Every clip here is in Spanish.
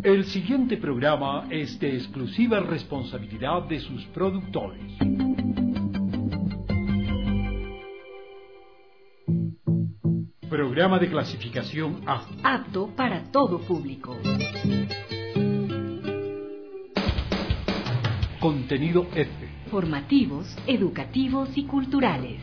El siguiente programa es de exclusiva responsabilidad de sus productores. Programa de clasificación A. Apto para todo público. Contenido F. Formativos, educativos y culturales.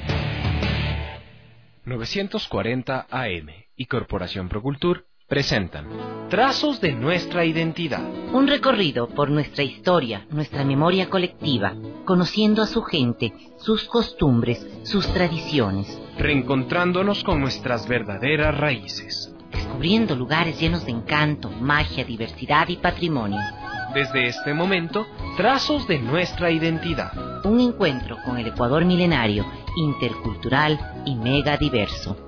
940 AM y Corporación Procultur presentan Trazos de nuestra identidad. Un recorrido por nuestra historia, nuestra memoria colectiva, conociendo a su gente, sus costumbres, sus tradiciones. Reencontrándonos con nuestras verdaderas raíces. Descubriendo lugares llenos de encanto, magia, diversidad y patrimonio. Desde este momento, Trazos de nuestra identidad. Un encuentro con el Ecuador milenario, intercultural y mega diverso.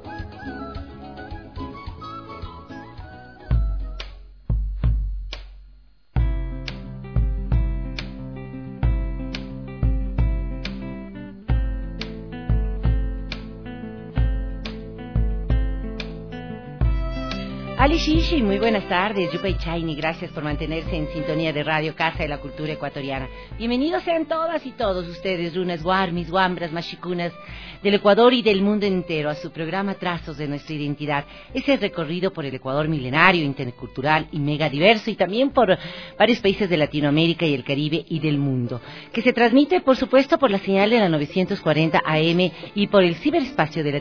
Ali Shishi, muy buenas tardes. Yupay Chaini, gracias por mantenerse en sintonía de Radio Casa de la Cultura Ecuatoriana. Bienvenidos sean todas y todos ustedes, runas, guarmis, guambras, machicunas del Ecuador y del mundo entero, a su programa Trazos de nuestra identidad. Ese recorrido por el Ecuador milenario, intercultural y mega diverso, y también por varios países de Latinoamérica y el Caribe y del mundo, que se transmite, por supuesto, por la señal de la 940 AM y por el ciberespacio de la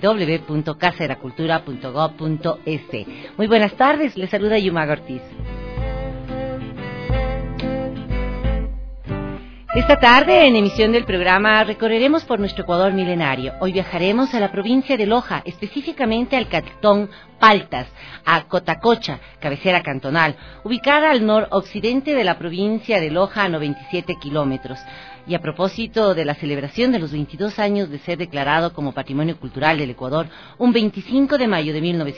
www.casadelacultura.gov.es. Muy buenas tardes, les saluda Yumaga Ortiz. Esta tarde, en emisión del programa, recorreremos por nuestro Ecuador milenario. Hoy viajaremos a la provincia de Loja, específicamente al cantón Paltas, a Cotacocha, cabecera cantonal, ubicada al noroccidente de la provincia de Loja a 97 kilómetros. Y a propósito de la celebración de los 22 años de ser declarado como Patrimonio Cultural del Ecuador, un 25 de mayo de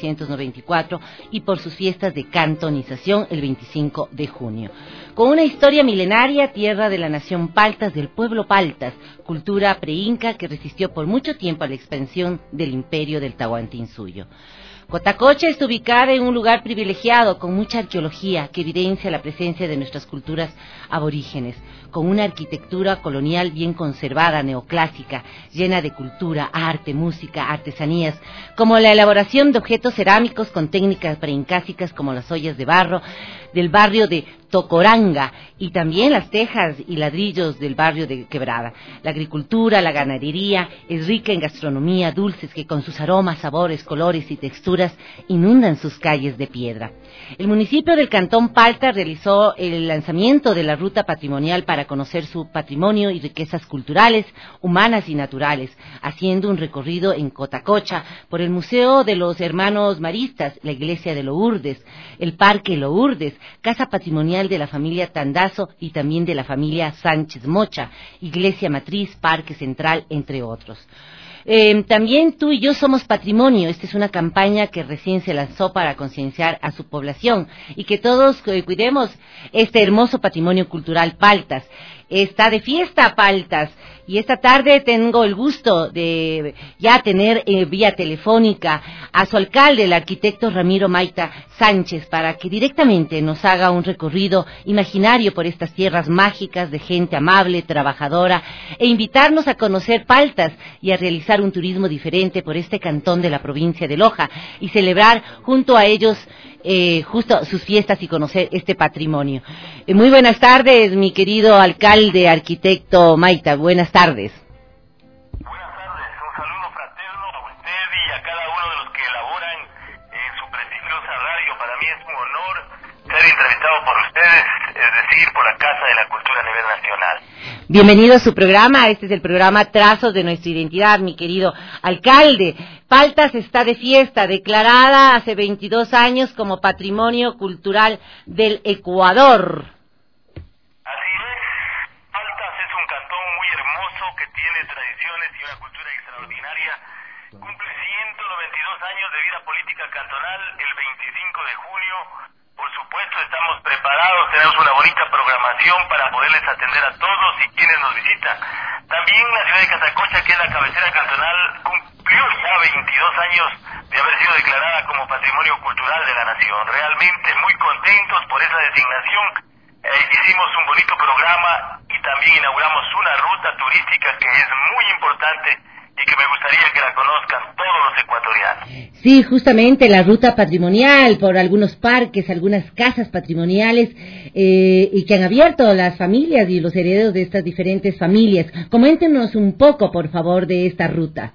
1994, y por sus fiestas de cantonización el 25 de junio. Con una historia milenaria, tierra de la nación Paltas, del pueblo Paltas, cultura preinca que resistió por mucho tiempo a la expansión del imperio del Tahuantinsuyo. Cotacocha está ubicada en un lugar privilegiado, con mucha arqueología que evidencia la presencia de nuestras culturas aborígenes, con una arquitectura colonial bien conservada, neoclásica, llena de cultura, arte, música, artesanías, como la elaboración de objetos cerámicos con técnicas preincásicas como las ollas de barro del barrio de Tocoranga, y también las tejas y ladrillos del barrio de Quebrada. La agricultura, la ganadería es rica en gastronomía, dulces que con sus aromas, sabores, colores y texturas inundan sus calles de piedra. El municipio del Cantón Palta realizó el lanzamiento de la ruta patrimonial para conocer su patrimonio y riquezas culturales, humanas y naturales, haciendo un recorrido en Cotacocha por el Museo de los Hermanos Maristas, la Iglesia de Lourdes, el Parque Lourdes, Casa Patrimonial de la familia Tandazo y también de la familia Sánchez Mocha, Iglesia Matriz, Parque Central, entre otros. También Tú y Yo Somos Patrimonio. Esta es una campaña que recién se lanzó para concienciar a su población y que todos cuidemos este hermoso patrimonio cultural Paltas. Está de fiesta Paltas, y esta tarde tengo el gusto de ya tener vía telefónica a su alcalde, el arquitecto Ramiro Maita Sánchez, para que directamente nos haga un recorrido imaginario por estas tierras mágicas de gente amable, trabajadora, e invitarnos a conocer Paltas y a realizar un turismo diferente por este cantón de la provincia de Loja y celebrar junto a ellos justo sus fiestas y conocer este patrimonio. Muy buenas tardes, mi querido alcalde, arquitecto Maita, buenas tardes. Buenas tardes, un saludo fraterno a usted y a cada uno de los que elaboran en su prestigiosa radio. Para mí es un honor ser entrevistado por ustedes, es decir, por la Casa de la Cultura a nivel nacional. Bienvenido a su programa. Este es el programa Trazos de nuestra identidad, mi querido alcalde. Paltas está de fiesta, declarada hace 22 años como Patrimonio Cultural del Ecuador. Así es, Paltas es un cantón muy hermoso que tiene tradiciones y una cultura extraordinaria. Cumple 192 años de vida política cantonal el 25 de junio. Por supuesto, estamos preparados, tenemos una bonita programación para poderles atender a todos y quienes nos visitan. También la ciudad de Cotacocha, que es la cabecera cantonal, cumplió ya 22 años de haber sido declarada como Patrimonio Cultural de la Nación. Realmente muy contentos por esa designación. Hicimos un bonito programa y también inauguramos una ruta turística que es muy importante y que me gustaría que la conozcan todos los ecuatorianos. Sí, justamente la ruta patrimonial por algunos parques, algunas casas patrimoniales y que han abierto las familias y los herederos de estas diferentes familias. Coméntenos un poco, por favor, de esta ruta.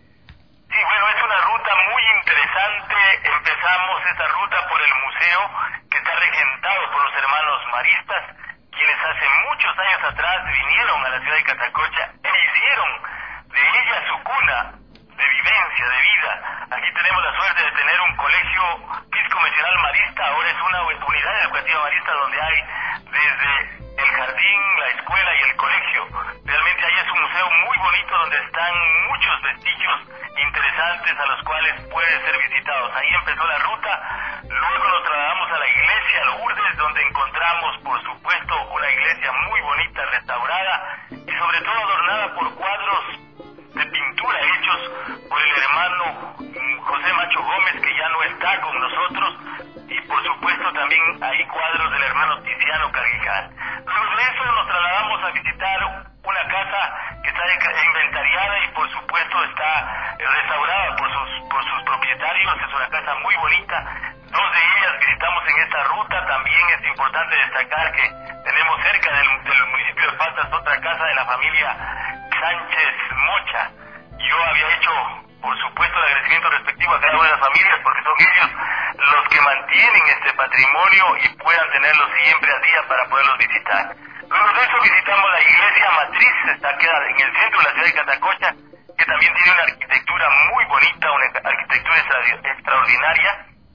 Sí, bueno, es una ruta muy interesante. Empezamos esta ruta por el museo que está regentado por los hermanos maristas, quienes hace muchos años atrás vinieron a la ciudad de Catacocha e hicieron de ella su cuna de vivencia, de vida. Aquí tenemos la suerte de tener un colegio pisco-mencional marista, ahora es una unidad educativa marista donde hay desde el jardín, la escuela y el colegio. Realmente ahí es un museo muy bonito donde están muchos vestigios interesantes a los cuales pueden ser visitados. Ahí empezó la ruta, luego nos trasladamos a la iglesia Lourdes, donde encontramos, por supuesto, una iglesia muy bonita, restaurada y sobre todo adornada por cuadros de pintura hechos por el hermano José Macho Gómez, que ya no está con nosotros, y por supuesto también hay cuadros del hermano Tiziano Carguijal. Luego de eso nos trasladamos a visitar una casa que está inventariada y por supuesto está restaurada por sus propietarios. Es una casa muy bonita. Dos de ellas visitamos en esta ruta. También es importante destacar que tenemos cerca del municipio de Paltas otra casa de la familia Sánchez Mocha. Yo había hecho, por supuesto, el agradecimiento respectivo a cada una de las familias, porque son ellos los que mantienen este patrimonio y puedan tenerlo siempre al día para poderlos visitar. Luego de eso visitamos la iglesia matriz, está queda en el centro de la ciudad de Catacocha, que también tiene una arquitectura muy bonita, una arquitectura extraordinaria,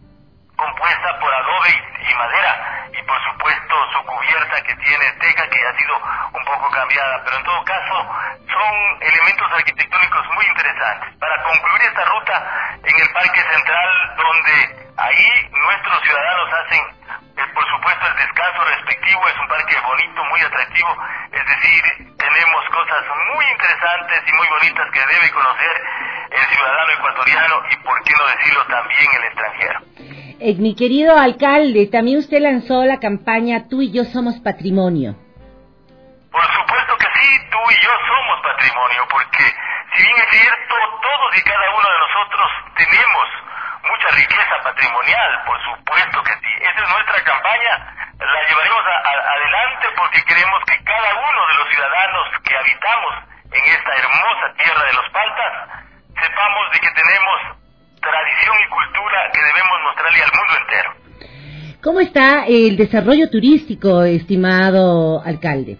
compuesta por adobe y madera, y por supuesto su cubierta que tiene teja, que ha sido un poco cambiada, pero en todo caso son elementos arquitectónicos muy interesantes. Para concluir esta ruta en el Parque Central, donde ahí nuestros ciudadanos hacen, por supuesto, el descanso respectivo, es un parque bonito, muy atractivo, es decir, tenemos cosas muy interesantes y muy bonitas que debe conocer el ciudadano ecuatoriano y, por qué no decirlo, también el extranjero. Mi querido alcalde, también usted lanzó la campaña Tú y yo somos patrimonio. Por supuesto que sí, tú y yo somos patrimonio, porque si bien es cierto, todos y cada uno de nosotros tenemos mucha riqueza patrimonial, por supuesto que sí. Esa es nuestra campaña, la llevaremos adelante porque queremos que cada uno de los ciudadanos que habitamos en esta hermosa tierra de los Paltas, sepamos de que tenemos tradición y cultura que debemos mostrarle al mundo entero. ¿Cómo está el desarrollo turístico, estimado alcalde?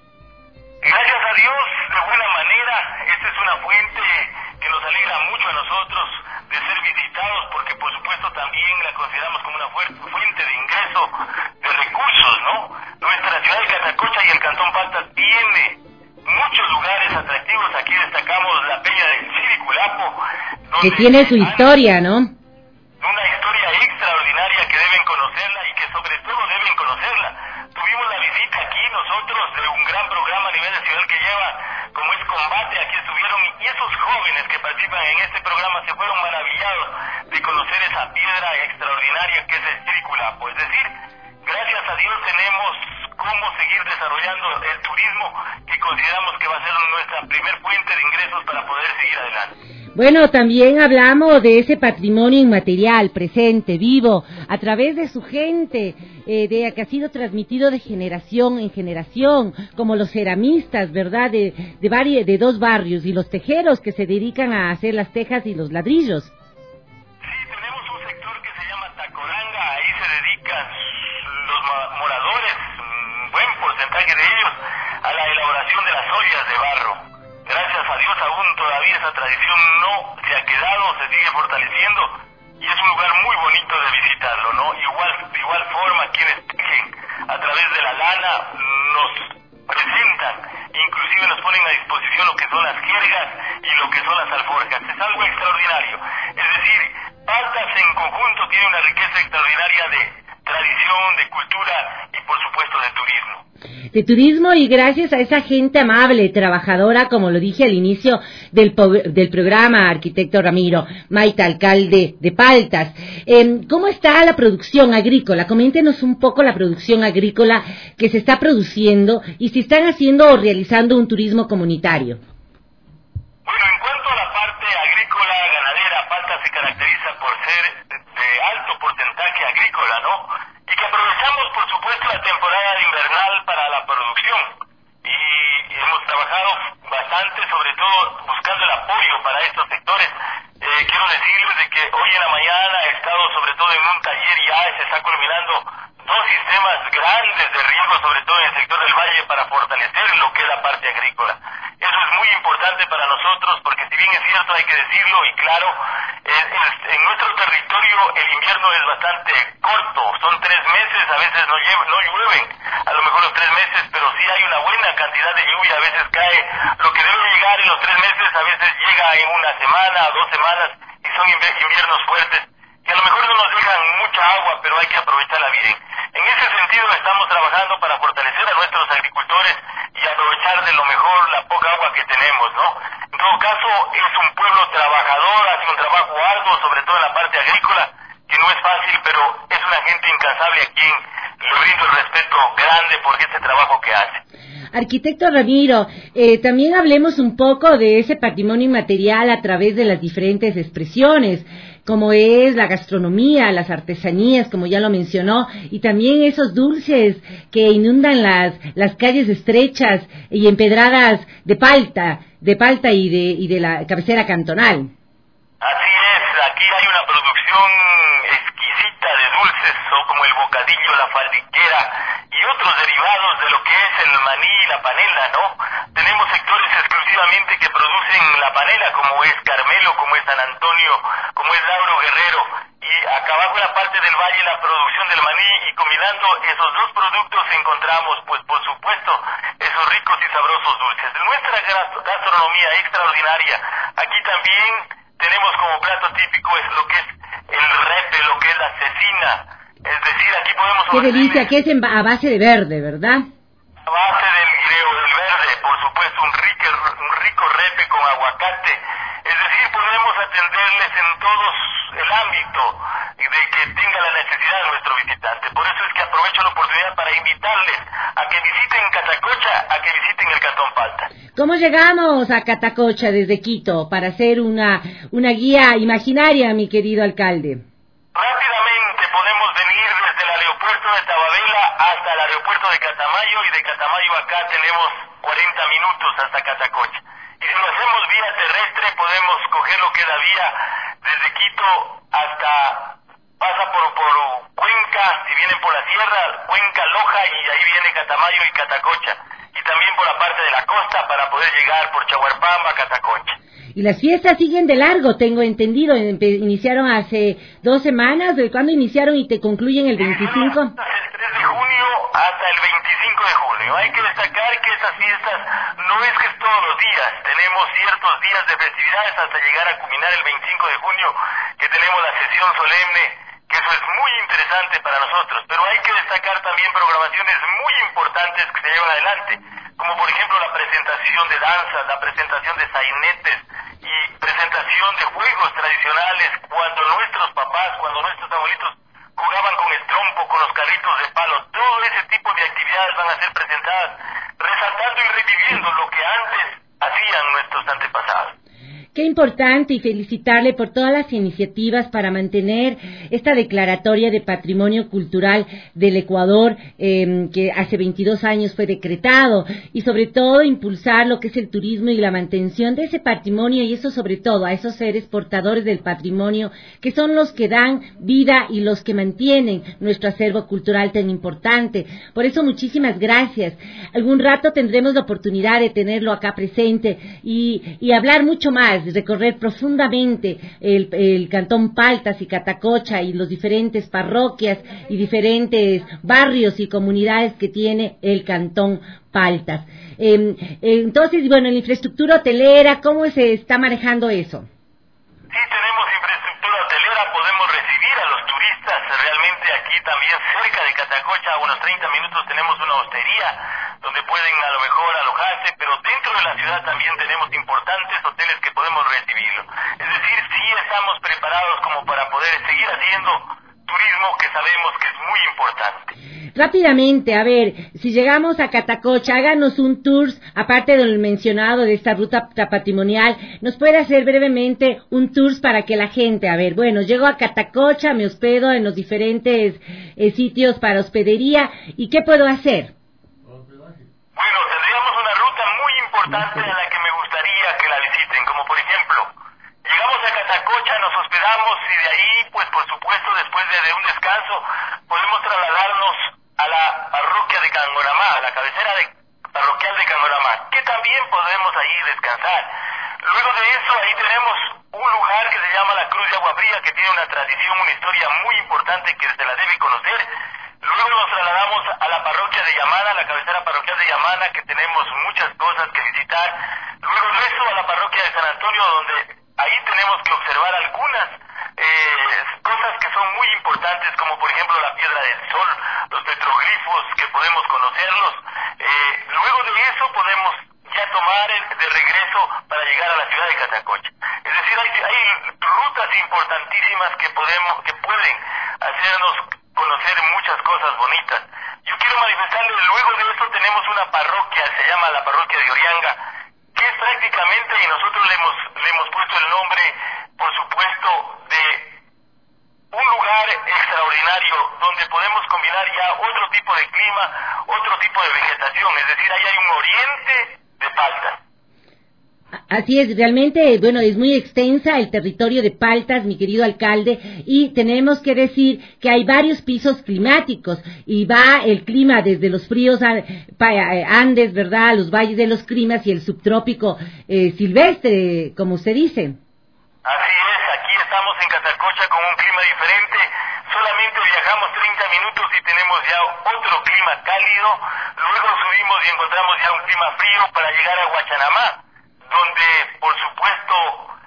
Gracias a Dios, de buena manera. Esta es una fuente que nos alegra mucho a nosotros de ser visitados, porque por supuesto también la consideramos como una fuente de ingreso de recursos, ¿no? Nuestra ciudad de Catacocha y el Cantón Paltas tiene muchos lugares atractivos. Aquí destacamos la Peña del Siriculapo, que tiene su historia, ¿no? Una historia extraordinaria que deben conocerla y que sobre todo deben conocerla. Tuvimos la visita aquí nosotros de un gran programa a nivel nacional que lleva, como es Combate, aquí estuvieron, y esos jóvenes que participan en este programa se fueron maravillados de conocer esa piedra extraordinaria que es el Siriculapo. Es decir, gracias a Dios tenemos cómo seguir desarrollando el turismo, que consideramos que va a ser nuestra primer fuente de ingresos para poder seguir adelante. Bueno, también hablamos de ese patrimonio inmaterial, presente, vivo, a través de su gente, que ha sido transmitido de generación en generación, como los ceramistas, ¿verdad?, de dos barrios, y los tejeros que se dedican a hacer las tejas y los ladrillos. Sí, tenemos un sector que se llama Tacoranga, ahí se dedican los moradores, un buen porcentaje de ellos, a la elaboración de las ollas de barro. Gracias a Dios aún todavía esa tradición no se ha quedado, se sigue fortaleciendo y es un lugar muy bonito de visitarlo, ¿no? De igual forma, quienes tejen a través de la lana nos presentan, inclusive nos ponen a disposición lo que son las jergas y lo que son las alforjas. Es algo extraordinario. Es decir, Paltas en conjunto tiene una riqueza extraordinaria de tradición, de cultura y por supuesto de turismo. De turismo, y gracias a esa gente amable, trabajadora, como lo dije al inicio del programa, arquitecto Ramiro, Maita, alcalde de Paltas. ¿Cómo está la producción agrícola? Coméntenos un poco la producción agrícola que se está produciendo y si están haciendo o realizando un turismo comunitario. Bueno, en cuanto a la parte agrícola, ganadera, Paltas se caracteriza por ser de alto porcentaje agrícola, ¿no? Y que aprovechamos, por supuesto, la temporada invernal para la producción. Y hemos trabajado bastante, sobre todo buscando el apoyo para estos sectores. Quiero decirles de que hoy en la mañana he estado sobre todo en un taller, ya se está culminando 2 sistemas grandes de riego, sobre todo en el sector del valle, para fortalecer lo que es la parte agrícola. Eso es muy importante para nosotros, porque si bien es cierto, hay que decirlo, y claro, en nuestro territorio el invierno es bastante corto, son 3 meses, a veces no llueven, a lo mejor los 3 meses, pero sí hay una buena cantidad de lluvia, a veces cae lo que debe llegar en los 3 meses, a veces llega en una semana, 2 semanas, y son inviernos fuertes, que a lo mejor no nos dejan mucha agua, pero hay que aprovecharla bien. En ese sentido estamos trabajando para fortalecer a nuestros agricultores y aprovechar de lo mejor la poca agua que tenemos, ¿no? En todo caso, es un pueblo trabajador, hace un trabajo arduo, sobre todo en la parte agrícola, que no es fácil, pero es una gente incansable a quien le brindo el respeto grande por este trabajo que hace. Arquitecto Ramiro, también hablemos un poco de ese patrimonio inmaterial a través de las diferentes expresiones, como es la gastronomía, las artesanías, como ya lo mencionó, y también esos dulces que inundan las calles estrechas y empedradas de Palta y de la cabecera cantonal. Así es, aquí hay una producción exquisita de dulces, como el bocadillo, la faldiquera y otros derivados de lo que es el maní y la panela, ¿no? Tenemos sectores exclusivamente que producen la panela, como es Carmelo, como es San Antonio, como es Lauro Guerrero, y acá abajo en la parte del valle la producción del maní, y combinando esos 2 productos encontramos, pues por supuesto, esos ricos y sabrosos dulces. Nuestra gastronomía extraordinaria, aquí también tenemos como plato típico es lo que es el repe, lo que es la cecina, es decir, aquí podemos... Qué delicia, que es a base de verde, ¿verdad? A base del guireo, del verde, por supuesto, un rico repe con aguacate, es decir, podemos atenderles en todo el ámbito de que tenga la necesidad de nuestro visitante. Por eso es que aprovecho la oportunidad para invitarles a que visiten Catacocha, a que visiten el Cantón Paltas. ¿Cómo llegamos a Catacocha desde Quito para hacer una guía imaginaria, mi querido alcalde? Rápidamente podemos venir desde el aeropuerto de Tababela hasta el aeropuerto de Catamayo, y de Catamayo acá tenemos 40 minutos hasta Catacocha. Y si lo hacemos vía terrestre, podemos coger lo que es la vía desde Quito hasta, pasa por Cuenca, si vienen por la sierra, Cuenca, Loja, y ahí viene Catamayo y Catacocha. Y también por la parte de la costa para poder llegar por Chahuarpamba, Catacocha. Y las fiestas siguen de largo, tengo entendido. Iniciaron hace 2 semanas. ¿De cuándo iniciaron y te concluyen el 25? El 3 de junio hasta el 25 de junio. Hay que destacar que esas fiestas no es que es todos los días. Tenemos ciertos días de festividades hasta llegar a culminar el 25 de junio, que tenemos la sesión solemne, que eso es muy interesante para nosotros. Pero hay que destacar también programaciones muy importantes que se llevan adelante, como por ejemplo la presentación de danzas, la presentación de sainetes y presentación de juegos tradicionales, cuando nuestros papás, cuando nuestros abuelitos jugaban con el trompo, con los carritos de palo. Todo ese tipo de actividades van a ser presentadas, resaltando y reviviendo lo que antes hacían nuestros antepasados. Qué importante, y felicitarle por todas las iniciativas para mantener esta declaratoria de patrimonio cultural del Ecuador, que hace 22 años fue decretado, y sobre todo impulsar lo que es el turismo y la mantención de ese patrimonio, y eso sobre todo a esos seres portadores del patrimonio, que son los que dan vida y los que mantienen nuestro acervo cultural tan importante. Por eso muchísimas gracias. Algún rato tendremos la oportunidad de tenerlo acá presente y hablar mucho más, recorrer profundamente el Cantón Paltas y Catacocha y los diferentes parroquias y diferentes barrios y comunidades que tiene el Cantón Paltas. Entonces, bueno, en la infraestructura hotelera, ¿cómo se está manejando eso? Sí, tenemos infraestructura hotelera, podemos recibir a los turistas. Realmente aquí aquí también cerca de Catacocha, a unos 30 minutos, tenemos una hostería donde pueden a lo mejor alojarse, pero dentro de la ciudad también tenemos importantes hoteles que podemos recibirlo. Es decir, sí estamos preparados como para poder seguir haciendo turismo que sabemos que es muy importante. Rápidamente, a ver, si llegamos a Catacocha, háganos un tour, aparte del mencionado de esta ruta patrimonial, nos puede hacer brevemente un tour para que la gente, a ver, bueno, llego a Catacocha, me hospedo en los diferentes sitios para hospedería, ¿y qué puedo hacer? Bueno, tendríamos una ruta muy importante a la que me gustaría que la visiten, como por ejemplo, llegamos a Catacocha, nos hospedamos y de ahí, pues por supuesto, después de un descanso, podemos trasladarnos a la parroquia de Cangoramá, a la cabecera parroquial de Cangoramá, que también podemos ahí descansar. Luego de eso, ahí tenemos un lugar que se llama la Cruz de Agua Fría, que tiene una tradición, una historia muy importante que se la debe conocer. Luego nos trasladamos a la parroquia de Yamana, la cabecera parroquial de Yamana, que tenemos muchas cosas que visitar. Luego de eso, a la parroquia de San Antonio, donde ahí tenemos que observar algunas cosas que son muy importantes, como por ejemplo la Piedra del Sol, los petroglifos, que podemos conocerlos. Luego de eso podemos ya tomar de regreso para llegar a la ciudad de Catacocha. Es decir, hay rutas importantísimas que pueden hacernos conocer muchas cosas bonitas. Yo quiero manifestarles, luego de eso tenemos una parroquia, se llama la parroquia de Orianga, que es prácticamente, y nosotros le hemos puesto el nombre, por supuesto, de un lugar extraordinario donde podemos combinar ya otro tipo de clima, otro tipo de vegetación, es decir, ahí hay un oriente de Paltas. Así es, realmente, bueno, es muy extensa el territorio de Paltas, mi querido alcalde, y tenemos que decir que hay varios pisos climáticos, y va el clima desde los fríos Andes, ¿verdad?, los valles de los climas y el subtrópico silvestre, como usted dice. Así es, aquí estamos en Catacocha con un clima diferente, solamente viajamos 30 minutos y tenemos ya otro clima cálido, luego subimos y encontramos ya un clima frío para llegar a Huachanamá, donde por supuesto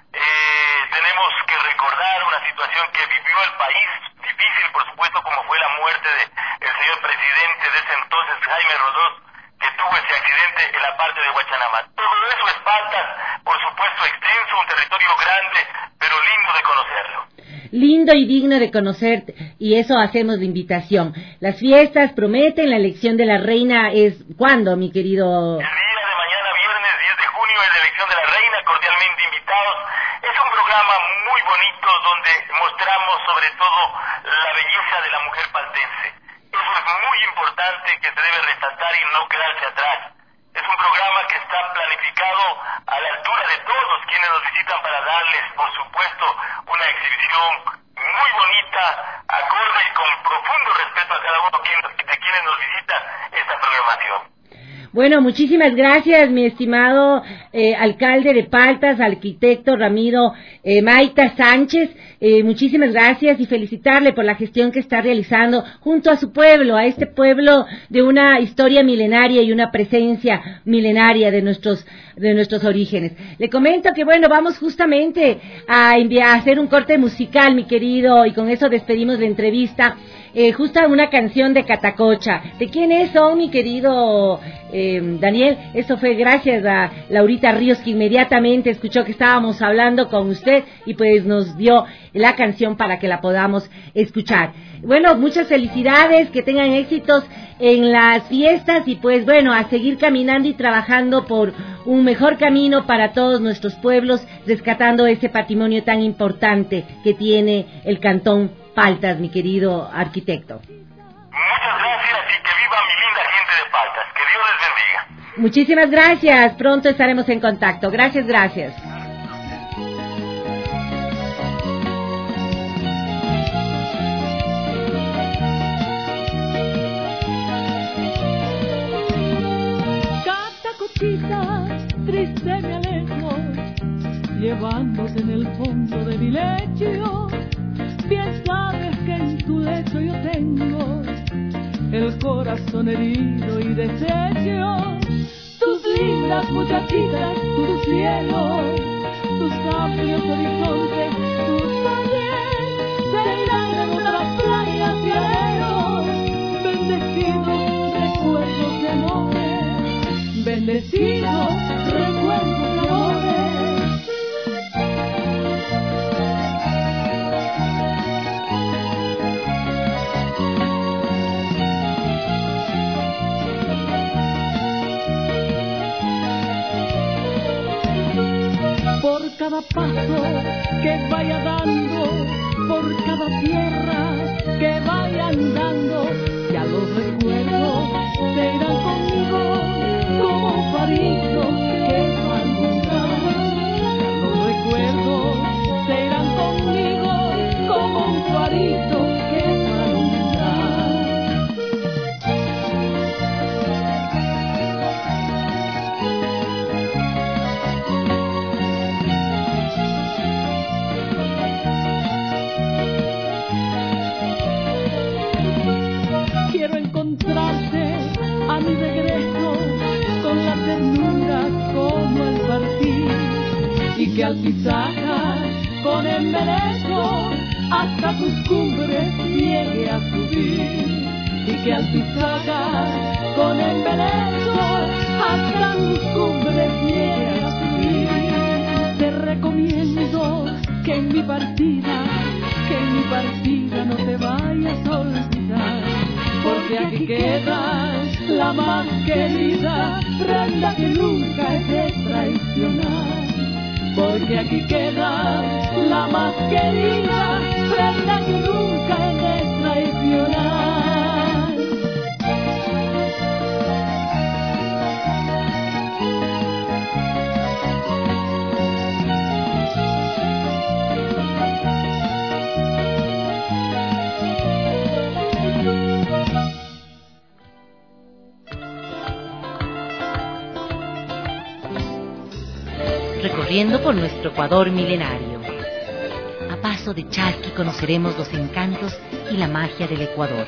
tenemos que recordar una situación que vivió el país, difícil por supuesto, como fue la muerte del señor presidente de ese entonces, Jaime Rodós, que tuvo ese accidente en la parte de Huachanamá. Todo eso es Paltas, por supuesto extenso, un territorio grande, pero lindo de conocerlo. Lindo y digno de conocer, y eso hacemos la invitación. Las fiestas prometen, la elección de la reina es, ¿cuándo, mi querido? El día de mañana, viernes 10 de junio, es la elección de la reina, cordialmente invitados. Es un programa muy bonito donde mostramos sobre todo la belleza de la mujer paltense. Eso es muy importante, que se debe resaltar y no quedarse atrás. Es un programa que está planificado a la altura de todos quienes nos visitan para darles, por supuesto, una exhibición muy bonita, acorde y con profundo respeto a cada uno de quienes nos visitan esta programación. Bueno, muchísimas gracias, mi estimado alcalde de Paltas, arquitecto Ramiro Maita Sánchez. Muchísimas gracias y felicitarle por la gestión que está realizando junto a su pueblo, a este pueblo de una historia milenaria y una presencia milenaria de nuestros orígenes. Le comento que, bueno, vamos justamente a hacer un corte musical, mi querido, y con eso despedimos la entrevista. Justo una canción de Catacocha. ¿De quiénes son, mi querido Daniel? Eso fue gracias a Laurita Ríos, que inmediatamente escuchó que estábamos hablando con usted y pues nos dio la canción para que la podamos escuchar. Bueno, muchas felicidades, que tengan éxitos en las fiestas y pues bueno, a seguir caminando y trabajando por un mejor camino para todos nuestros pueblos, rescatando ese patrimonio tan importante que tiene el Cantón Paltas, mi querido arquitecto. Muchas gracias y que viva mi linda gente de Paltas. Que Dios les bendiga. Muchísimas gracias. Pronto estaremos en contacto. Gracias, gracias. Catacochita, triste me alejo, llevándote en el fondo de mi lecho. Bien sabes que en tu lecho yo tengo el corazón herido y deshecho. Tus lindas muchachitas, tus cielos, tus amplios horizontes, tus valles se irán en otras playas y aleros. florecidos recuerdos de amores. Por cada paso que vaya dando, por cada tierra que vaya andando, ya los recuerdos se irán conmigo como un farito que va a alumbrar. Ya los recuerdos se irán conmigo como un farito que va a alumbrar. Quiero encontrarte a mi regreso con la ternura como el partir, y que al pisar con embeleso hasta tus cumbres llegue a subir, y que al pisar con embeleso hasta tus cumbres llegue a subir. Te recomiendo que en mi partida no te vayas a olvidar, porque aquí queda la más querida prenda que nunca he de traicionar. Porque aquí queda la más querida prenda que nunca he de traicionar. Recorriendo por nuestro Ecuador milenario. A paso de Chalqui conoceremos los encantos y la magia del Ecuador.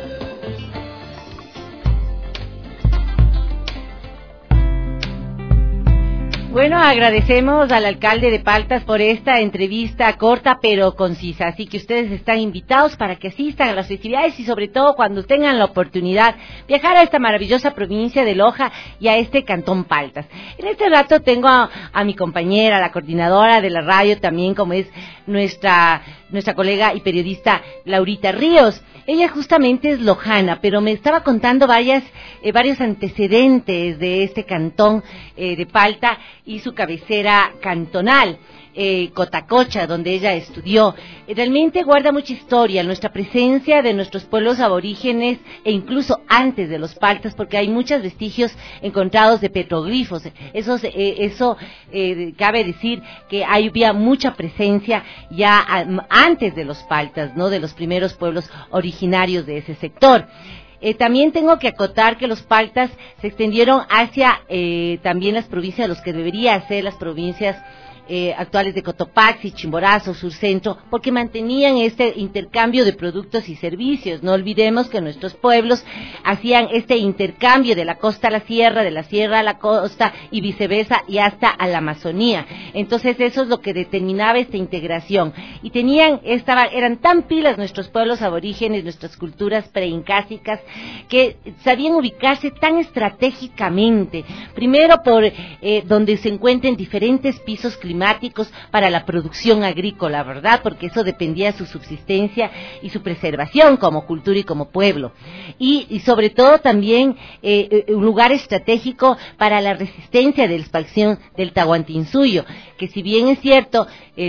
Bueno, agradecemos al alcalde de Paltas por esta entrevista corta pero concisa, así que ustedes están invitados para que asistan a las festividades y sobre todo cuando tengan la oportunidad viajar a esta maravillosa provincia de Loja y a este cantón Paltas. En este rato tengo a mi compañera, la coordinadora de la radio también, como es nuestra colega y periodista Laurita Ríos. Ella justamente es lojana, pero me estaba contando varios antecedentes de este cantón de Palta y su cabecera cantonal, Cotacocha, donde ella estudió. Realmente guarda mucha historia nuestra presencia de nuestros pueblos aborígenes e incluso antes de los paltas, porque hay muchos vestigios encontrados de petroglifos. Eso cabe decir que había mucha presencia ya antes de los paltas, ¿no? De los primeros pueblos originarios de ese sector. También tengo que acotar que los paltas se extendieron hacia también las provincias, los que debería ser las provincias actuales de Cotopaxi, Chimborazo, Surcentro, porque mantenían este intercambio de productos y servicios. No olvidemos que nuestros pueblos hacían este intercambio de la costa a la sierra, de la sierra a la costa y viceversa y hasta a la Amazonía. Entonces eso es lo que determinaba esta integración. Y eran tan pilas nuestros pueblos aborígenes, nuestras culturas preincásicas, que sabían ubicarse tan estratégicamente. Primero por donde se encuentren diferentes pisos climáticos para la producción agrícola, ¿verdad? Porque eso dependía de su subsistencia y su preservación como cultura y como pueblo. Y sobre todo también un lugar estratégico para la resistencia de la expansión del Tahuantinsuyo, que si bien es cierto,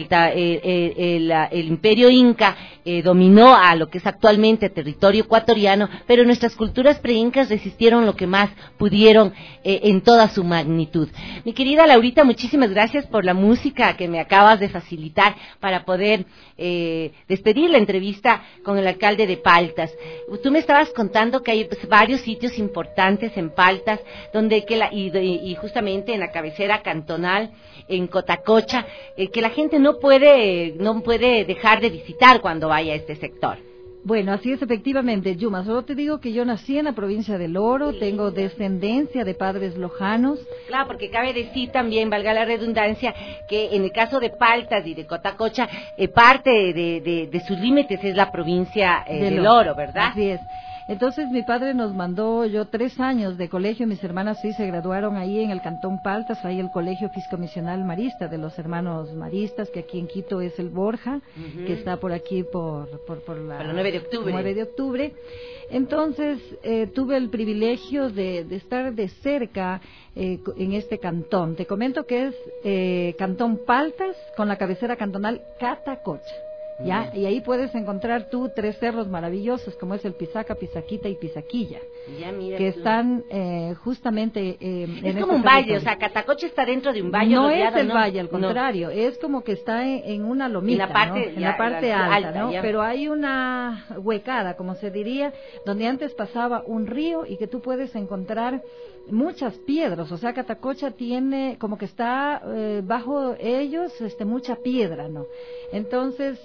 el imperio inca dominó a lo que es actualmente el territorio ecuatoriano, pero nuestras culturas preincas resistieron lo que más pudieron en toda su magnitud. Mi querida Laurita, muchísimas gracias por la música que me acabas de facilitar para poder despedir la entrevista con el alcalde de Paltas. Tú me estabas contando que hay varios sitios importantes en Paltas, y justamente en la cabecera cantonal, en Cotacocha, que la gente no puede dejar de visitar cuando vaya a este sector. Bueno, así es, efectivamente, Yuma. Solo te digo que yo nací en la provincia del Oro, tengo descendencia de padres lojanos. Claro, porque cabe decir también, valga la redundancia, que en el caso de Paltas y de Cotacocha, parte de sus límites es la provincia del Oro, ¿verdad? Así es. Entonces mi padre nos mandó, yo 3 años de colegio, mis hermanas sí se graduaron ahí en el Cantón Paltas, ahí el Colegio Fiscomisional Marista de los Hermanos Maristas, que aquí en Quito es el Borja, que está por aquí por la 9 de octubre. 9 de octubre. Entonces tuve el privilegio de estar de cerca en este cantón. Te comento que es Cantón Paltas con la cabecera cantonal Catacocha. ¿Ya? Y ahí puedes encontrar tú 3 cerros maravillosos como es el Pisaca, Pisaquita y Pisaquilla, ya, mira que tú. están justamente es como un valle, o sea, Catacocha está dentro de un valle. No rodeado, es el ¿no? valle, al contrario, es como que está en una lomita, en la parte, ¿no? En la parte alta, ¿no? Ya. Pero hay una huecada, como se diría, donde antes pasaba un río y que tú puedes encontrar muchas piedras, o sea, Catacocha tiene como que está bajo ellos mucha piedra, ¿no? Entonces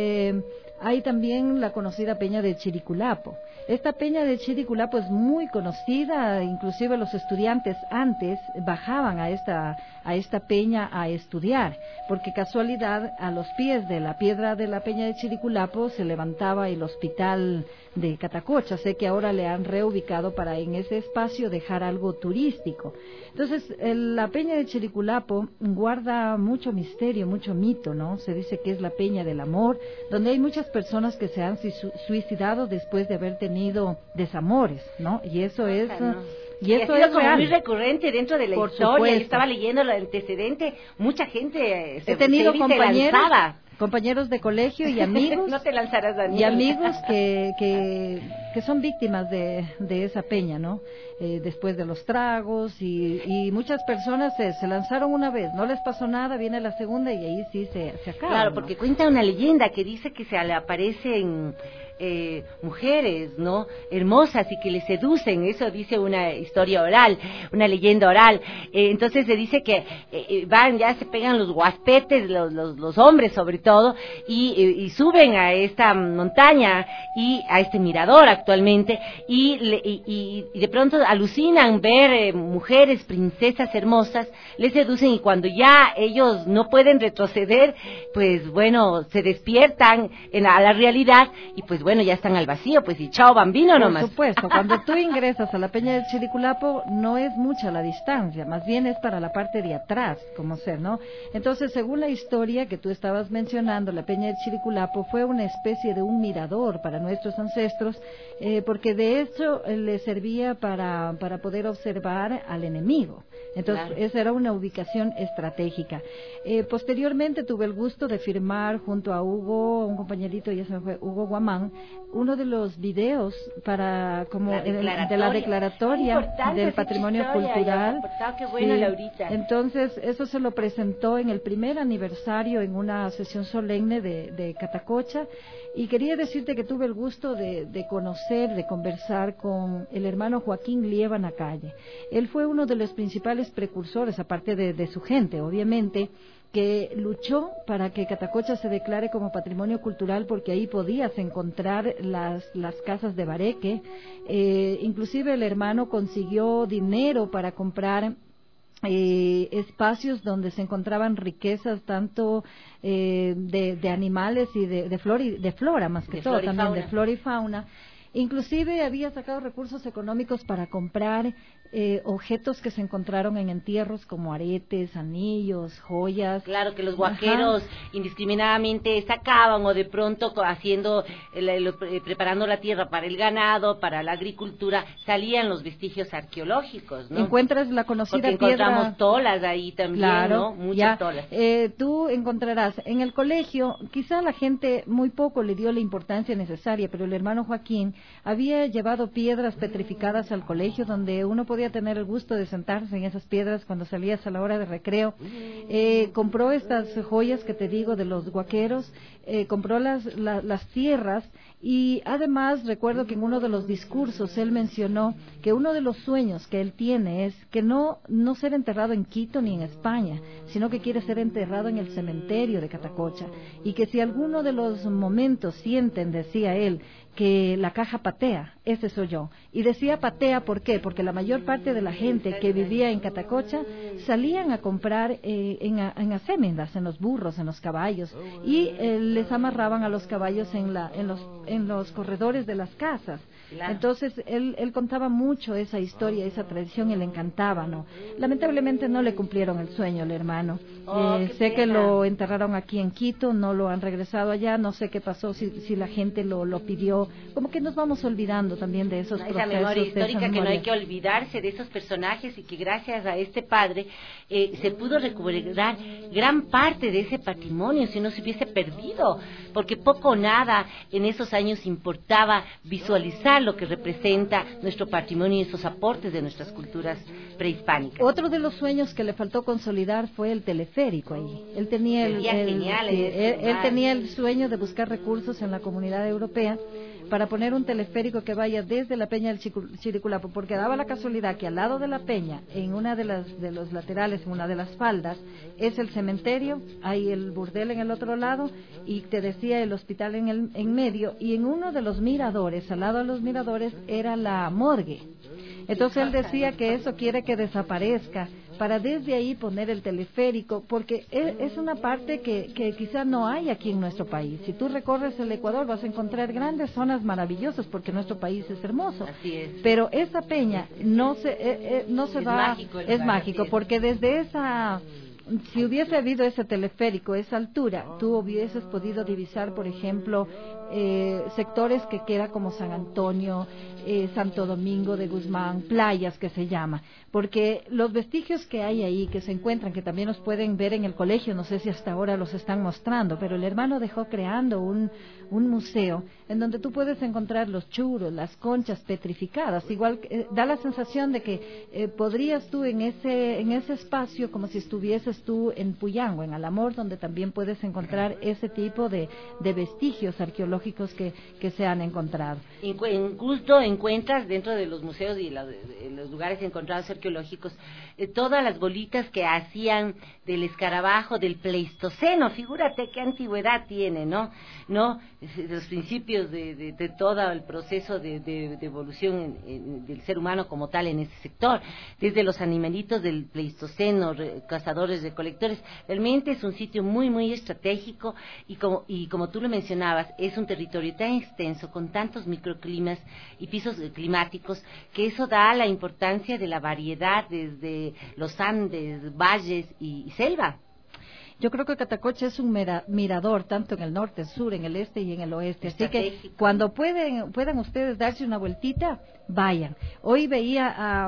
hay también la conocida peña de Chiriculapo. Esta peña de Chiriculapo es muy conocida, inclusive los estudiantes antes bajaban a esta peña a estudiar, porque casualidad a los pies de la piedra de la peña de Chiriculapo se levantaba el hospital de Catacocha. Sé que ahora le han reubicado para en ese espacio dejar algo turístico. Entonces, la peña de Chiriculapo guarda mucho misterio, mucho mito, ¿no? Se dice que es la peña del amor, donde hay muchas personas que se han suicidado después de haber tenido desamores, ¿no? Y eso es... ¿no? Y eso ha sido es como real. muy recurrente dentro de la Por historia. supuesto. Yo estaba leyendo el antecedente, mucha gente He tenido se compañeros de colegio y amigos no te lanzarás, Daniel. y amigos que son víctimas de esa peña, ¿no? Después de los tragos y muchas personas se lanzaron una vez, no les pasó nada, viene la segunda y ahí sí se acaba. Claro, ¿no? porque cuenta una leyenda que dice que se le aparecen mujeres, ¿no? Hermosas y que le seducen, eso dice una historia oral, una leyenda oral. Entonces se dice que van, ya se pegan los guaspetes, los hombres sobre todo, y suben a esta montaña y a este mirador actualmente, y de pronto alucinan ver mujeres, princesas hermosas, les seducen y cuando ya ellos no pueden retroceder, pues bueno, se despiertan a la realidad y pues bueno, ya están al vacío, pues y chao bambino nomás. Por supuesto, cuando tú ingresas a la peña de Chiriculapo no es mucha la distancia, más bien es para la parte de atrás, como ser, ¿no? Entonces, según la historia que tú estabas mencionando, la peña de Chiriculapo fue una especie de un mirador para nuestros ancestros, porque de hecho le servía para poder observar al enemigo. Entonces, claro, esa era una ubicación estratégica. Posteriormente tuve el gusto de firmar junto a Hugo, un compañerito, ya se me fue, Hugo Guamán, uno de los videos para de la declaratoria del patrimonio cultural. Qué bueno, sí. Laurita. Entonces, eso se lo presentó en el primer aniversario en una sesión solemne de Catacocha. Y quería decirte que tuve el gusto de conocer, de conversar con el hermano Joaquín Liébana Calle. Él fue uno de los principales precursores, aparte de su gente, obviamente, que luchó para que Catacocha se declare como patrimonio cultural, porque ahí podías encontrar las casas de bareque. Inclusive el hermano consiguió dinero para comprar espacios donde se encontraban riquezas tanto de animales y de flora más que todo, también de flora y fauna. Inclusive había sacado recursos económicos para comprar objetos que se encontraron en entierros como aretes, anillos, joyas. Claro, que los guaqueros indiscriminadamente sacaban o de pronto haciendo, preparando la tierra para el ganado, para la agricultura, salían los vestigios arqueológicos, ¿no? Encuentras la conocida porque piedra. Encontramos tolas ahí también, claro, ¿no? Muchas tolas. Tú encontrarás en el colegio, quizá la gente muy poco le dio la importancia necesaria, pero el hermano Joaquín había llevado piedras petrificadas al colegio donde uno podía tener el gusto de sentarse en esas piedras cuando salías a la hora de recreo. Compró estas joyas que te digo de los guaqueros, compró las tierras y además recuerdo que en uno de los discursos él mencionó que uno de los sueños que él tiene es que no ser enterrado en Quito ni en España, sino que quiere ser enterrado en el cementerio de Catacocha, y que si alguno de los momentos sienten, decía él, que la caja patea, ese soy yo. Y decía patea, ¿por qué? Porque la mayor parte de la gente que vivía en Catacocha salían a comprar en acémendas, en los burros, en los caballos, y les amarraban a los caballos en los corredores de las casas. Entonces él contaba mucho esa historia, esa tradición, y le encantaba, ¿no? Lamentablemente no le cumplieron el sueño, el hermano. Sé que lo enterraron aquí en Quito, no lo han regresado allá, no sé qué pasó, si la gente lo pidió. Como que nos vamos olvidando también de esos procesos. Esa memoria histórica, que no hay que olvidarse de esos personajes, y que gracias a este padre se pudo recuperar gran parte de ese patrimonio, si no se hubiese perdido, porque poco o nada en esos años importaba visualizar lo que representa nuestro patrimonio y esos aportes de nuestras culturas prehispánicas. Otro de los sueños que le faltó consolidar fue el teleférico ahí. Él tenía él tenía el sueño de buscar recursos en la Comunidad Europea para poner un teleférico que vaya desde la Peña del Chiriculapo, porque daba la casualidad que al lado de la peña, en una de los laterales, en una de las faldas, es el cementerio, hay el burdel en el otro lado, y te decía el hospital en medio, y en uno de los miradores, al lado de los miradores, era la morgue. Entonces él decía que eso quiere que desaparezca, para desde ahí poner el teleférico, porque es una parte que quizá no hay aquí en nuestro país. Si tú recorres el Ecuador vas a encontrar grandes zonas maravillosas, porque nuestro país es hermoso. Así es. Pero esa peña no se va, es mágico, porque desde esa... Si hubiese habido ese teleférico, esa altura, tú hubieses podido divisar, por ejemplo, sectores que queda como San Antonio, Santo Domingo de Guzmán, playas que se llama, porque los vestigios que hay ahí, que se encuentran, que también los pueden ver en el colegio, no sé si hasta ahora los están mostrando, pero el hermano dejó creando un museo en donde tú puedes encontrar los churros, las conchas petrificadas, igual da la sensación de que podrías tú en ese espacio, como si estuvieses tú en Puyango, en Alamor, donde también puedes encontrar ese tipo de vestigios arqueológicos que se han encontrado. Incluso encuentras dentro de los museos y los lugares encontrados arqueológicos todas las bolitas que hacían del escarabajo del Pleistoceno. Figúrate qué antigüedad tiene, ¿no? Los principios de todo el proceso de evolución del ser humano como tal en ese sector, desde los animalitos del Pleistoceno, cazadores, recolectores. Realmente es un sitio muy, muy estratégico, y como tú lo mencionabas, es un territorio tan extenso, con tantos microclimas y pisos climáticos, que eso da la importancia de la variedad desde los Andes, valles y selva. Yo creo que Catacocha es un mirador, tanto en el norte, el sur, en el este y en el oeste. Así que cuando puedan ustedes darse una vueltita, vayan. Hoy veía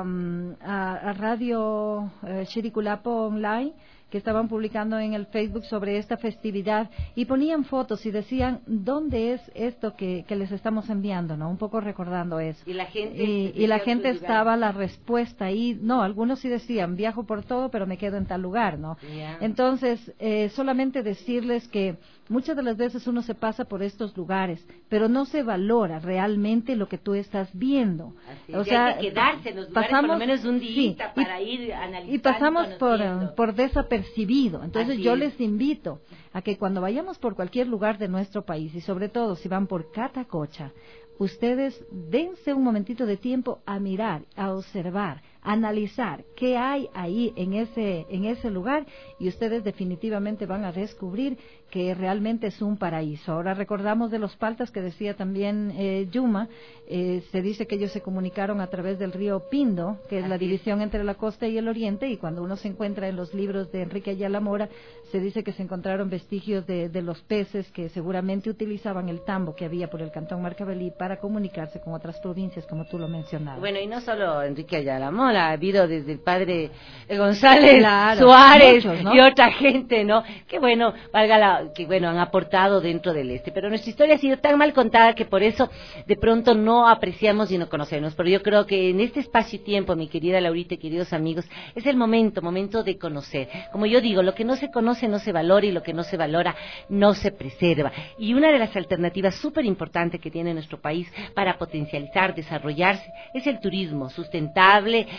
a Radio Chiriculapo Online, que estaban publicando en el Facebook sobre esta festividad, y ponían fotos y decían dónde es esto que les estamos enviando, ¿no? Un poco recordando eso. Y la gente estaba la respuesta ahí. No, algunos sí decían, viajo por todo, pero me quedo en tal lugar, ¿no? Yeah. Entonces, solamente decirles que muchas de las veces uno se pasa por estos lugares, pero no se valora realmente lo que tú estás viendo. O sea, hay que quedarse en los lugares por lo menos un día para ir analizando. Y pasamos por desapercibido. Entonces yo les invito a que cuando vayamos por cualquier lugar de nuestro país, y sobre todo si van por Catacocha, ustedes dense un momentito de tiempo a mirar, a observar, a analizar qué hay ahí en ese lugar, y ustedes definitivamente van a descubrir que realmente es un paraíso. Ahora recordamos de los paltas que decía también Yuma, se dice que ellos se comunicaron a través del río Pindo, que es la división entre la costa y el oriente, y cuando uno se encuentra en los libros de Enrique Ayala Mora, se dice que se encontraron vestigios de los peces que seguramente utilizaban el tambo que había por el cantón Marcavelí para comunicarse con otras provincias, como tú lo mencionabas. Bueno, y no solo Enrique Ayala Mora, ha habido desde el padre González, claro, Suárez, muchos, ¿no? Y otra gente, ¿no? Que bueno, han aportado dentro del este. Pero nuestra historia ha sido tan mal contada que por eso de pronto no apreciamos y no conocemos. Pero yo creo que en este espacio y tiempo, mi querida Laurita y queridos amigos, es el momento de conocer. Como yo digo, lo que no se conoce no se valora, y lo que no se valora no se preserva. Y una de las alternativas súper importantes que tiene nuestro país para potencializar, desarrollarse, es el turismo sustentable,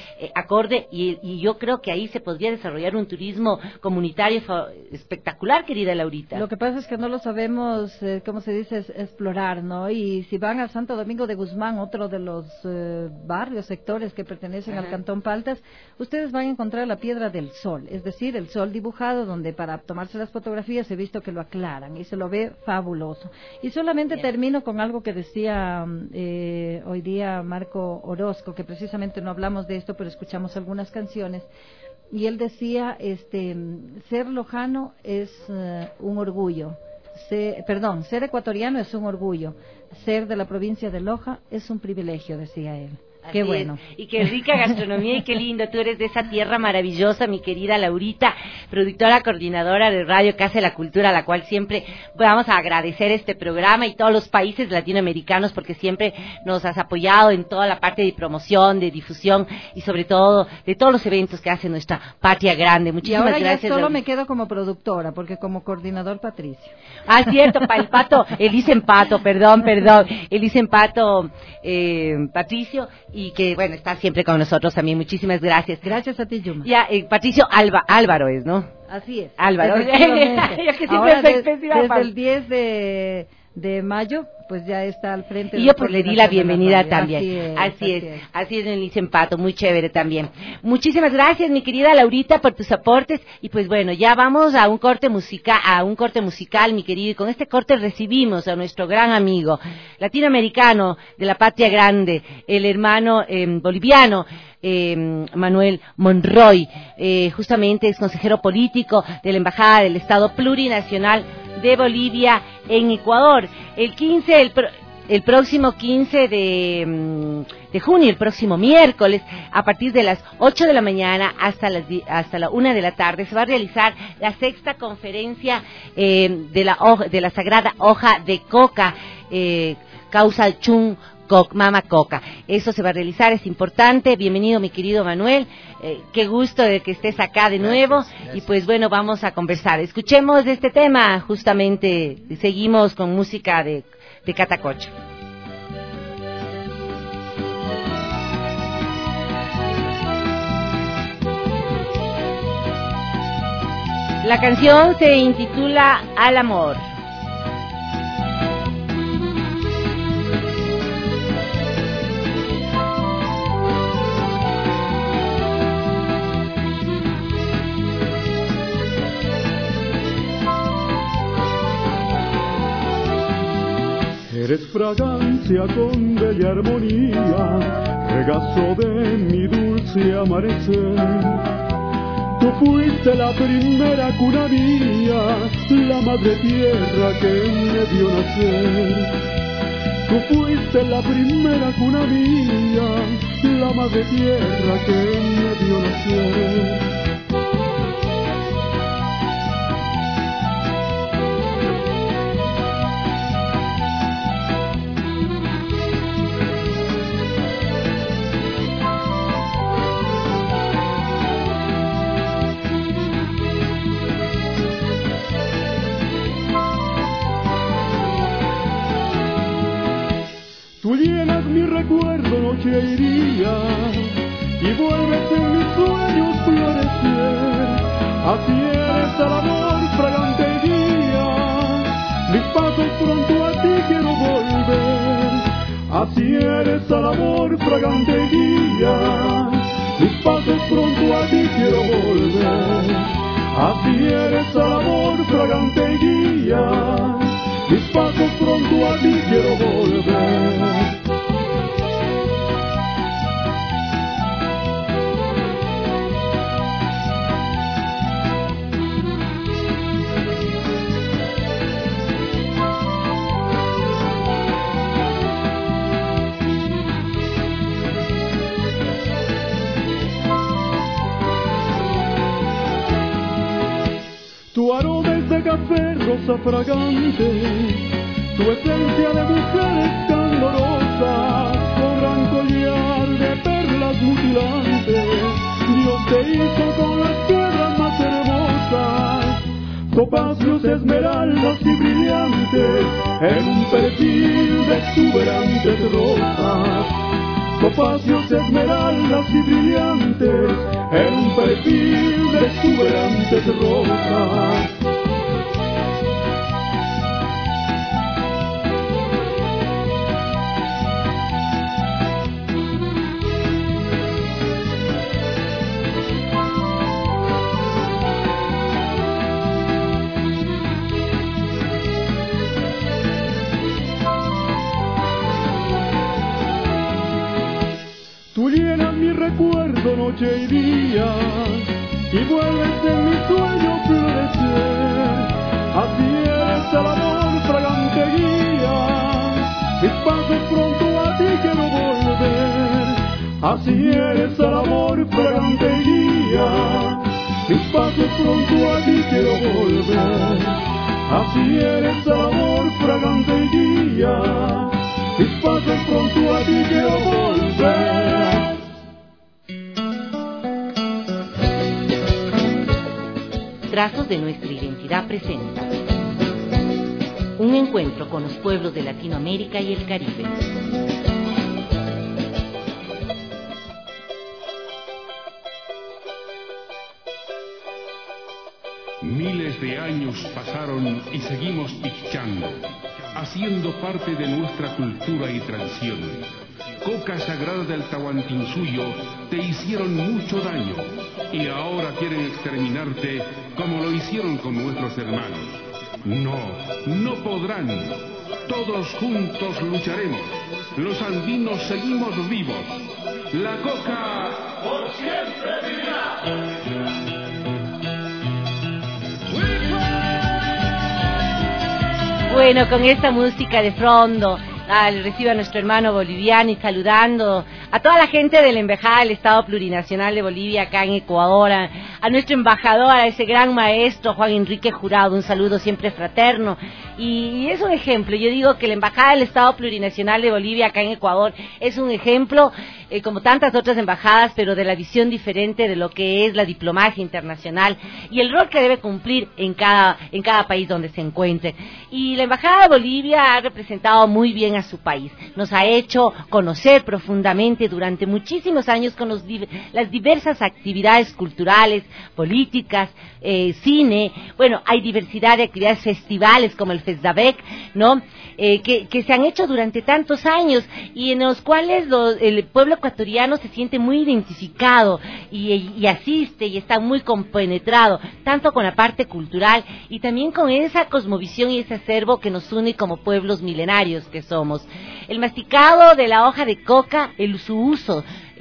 acorde, y yo creo que ahí se podría desarrollar un turismo comunitario espectacular, querida Laurita. Lo que pasa es que no lo sabemos, ¿cómo se dice? Explorar, ¿no? Y si van a Santo Domingo de Guzmán, otro de los barrios, sectores que pertenecen al Cantón Paltas, ustedes van a encontrar la Piedra del Sol, es decir, el sol dibujado, donde para tomarse las fotografías he visto que lo aclaran y se lo ve fabuloso. Y solamente termino con algo que decía hoy día Marco Orozco, que precisamente no hablamos de esto, pero escuchamos algunas canciones, y él decía, ser lojano es un orgullo, ser ecuatoriano es un orgullo, ser de la provincia de Loja es un privilegio, decía él. Qué bueno. Y qué rica gastronomía y qué lindo. Tú eres de esa tierra maravillosa, mi querida Laurita, productora coordinadora de Radio Casa de la Cultura, a la cual siempre vamos a agradecer este programa y todos los países latinoamericanos, porque siempre nos has apoyado en toda la parte de promoción, de difusión y sobre todo de todos los eventos que hace nuestra patria grande. Muchísimas gracias. Y ahora ya solo me quedo como productora, porque como coordinador Patricio. Ah, cierto, el Pato, Elisen Pato, Elisen Pato, Patricio, y que, bueno, está siempre con nosotros también. Muchísimas gracias. Gracias a ti, Yuma. Ya, Patricio Álvaro es, ¿no? Así es. Álvaro. Ahora, desde el 10 de mayo, pues ya está al frente. Y yo pues le di la bienvenida también. Así es, en Licen Pato, muy chévere también. Muchísimas gracias, mi querida Laurita, por tus aportes. Y pues bueno, ya vamos a un corte musical, mi querido. Y con este corte recibimos a nuestro gran amigo latinoamericano de la patria grande, el hermano boliviano, Manuel Monroy, justamente es consejero político de la Embajada del Estado Plurinacional de Bolivia en Ecuador. El próximo 15 de junio, el próximo miércoles, a partir de las 8 de la mañana hasta la 1 de la tarde, se va a realizar la 6ª conferencia de la Sagrada Hoja de Coca, Causa Chun Mama Coca. Eso se va a realizar, es importante. Bienvenido, mi querido Manuel. Qué gusto de que estés acá de nuevo. Gracias. Y pues bueno, vamos a conversar. Escuchemos este tema, justamente. Seguimos con música de Catacocha. La canción se intitula Al Amor. Eres fragancia con bella armonía, regazo de mi dulce amanecer. Tú fuiste la primera cuna mía, la madre tierra que me vio nacer. Tú fuiste la primera cuna mía, la madre tierra que me vio nacer. Tú llenas mi recuerdo noche y día y vuelves en mis sueños florecer. Así eres al amor fragante guía, mis pasos pronto a ti quiero volver. Así eres al amor fragante guía, mis pasos pronto a ti quiero volver. Así eres al amor fragante guía, mis pasos pronto a ti quiero volver. Tu aroma es de café rosa fragante, tu esencia de mujer es candorosa, con gran collar de perlas mutilantes, Dios te hizo con las piedras más hermosas, topacios, esmeraldas y brillantes, en un perfil de exuberantes rosas. topacios, esmeraldas y brillantes, en un perfil de exuberantes rosas. Tú llenas mi recuerdo noche y día y vuelves en mi sueño florecer. Así eres el amor fragante guía, mis pasos pronto a ti quiero volver. Así eres el amor fragante guía, mis pasos pronto a ti quiero volver. Así eres el amor fragante guía, mis pasos pronto a ti quiero volver. Trazos de nuestra identidad presenta un encuentro con los pueblos de Latinoamérica y el Caribe. Miles de años pasaron y seguimos pichando, haciendo parte de nuestra cultura y tradición. Coca sagrada del Tahuantinsuyo, te hicieron mucho daño y ahora quieren exterminarte como lo hicieron con nuestros hermanos. No, no podrán. Todos juntos lucharemos. Los andinos seguimos vivos. La coca por siempre vivirá. Bueno, con esta música de fondo, recibe a nuestro hermano boliviano y saludando a toda la gente de la Embajada del Estado Plurinacional de Bolivia acá en Ecuador, a nuestro embajador, a ese gran maestro Juan Enrique Jurado, un saludo siempre fraterno. Y es un ejemplo, yo digo que la Embajada del Estado Plurinacional de Bolivia acá en Ecuador es un ejemplo, como tantas otras embajadas, pero de la visión diferente de lo que es la diplomacia internacional y el rol que debe cumplir en cada país donde se encuentre. Y la Embajada de Bolivia ha representado muy bien a su país, nos ha hecho conocer profundamente durante muchísimos años con las diversas actividades culturales, políticas, cine. Bueno, hay diversidad de actividades, festivales como el FESDABEC, ¿no? Que se han hecho durante tantos años y en los cuales el pueblo ecuatoriano se siente muy identificado y asiste y está muy compenetrado, tanto con la parte cultural y también con esa cosmovisión y ese acervo que nos une como pueblos milenarios que somos. El masticado de la hoja de coca, su uso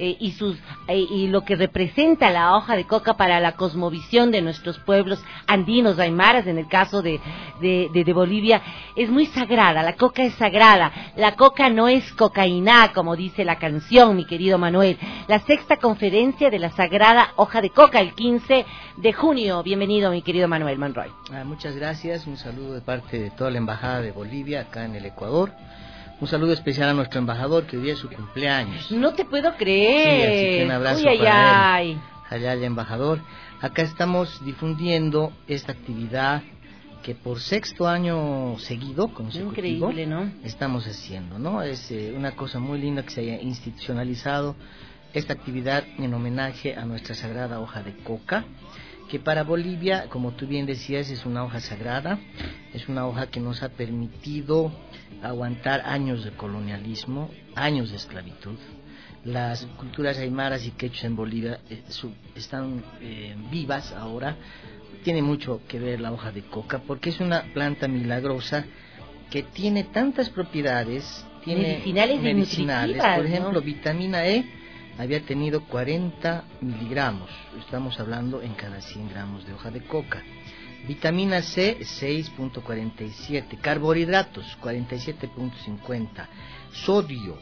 y lo que representa la hoja de coca para la cosmovisión de nuestros pueblos andinos, aymaras, en el caso de Bolivia, es muy sagrada. La coca es sagrada. La coca no es cocaína, como dice la canción, mi querido Manuel. La 6ª conferencia de la sagrada hoja de coca, el 15 de junio. Bienvenido, mi querido Manuel Monroy. Muchas gracias. Un saludo de parte de toda la Embajada de Bolivia acá en el Ecuador. Un saludo especial a nuestro embajador, que hoy día es su cumpleaños. No te puedo creer. Sí, así que un abrazo para él. Allá, embajador. Acá estamos difundiendo esta actividad que por 6º año seguido, consecutivo, increíble, ¿no? Estamos haciendo, ¿no? Es una cosa muy linda que se haya institucionalizado esta actividad en homenaje a nuestra sagrada hoja de coca, que para Bolivia, como tú bien decías, es una hoja sagrada, es una hoja que nos ha permitido aguantar años de colonialismo, años de esclavitud. Las culturas aymaras y quechuas en Bolivia están vivas ahora. Tiene mucho que ver la hoja de coca, porque es una planta milagrosa que tiene tantas propiedades, tiene medicinales, por ejemplo, ¿no? Vitamina E había tenido 40 miligramos, estamos hablando en cada 100 gramos de hoja de coca. Vitamina C, 6.47, carbohidratos, 47.50, sodio,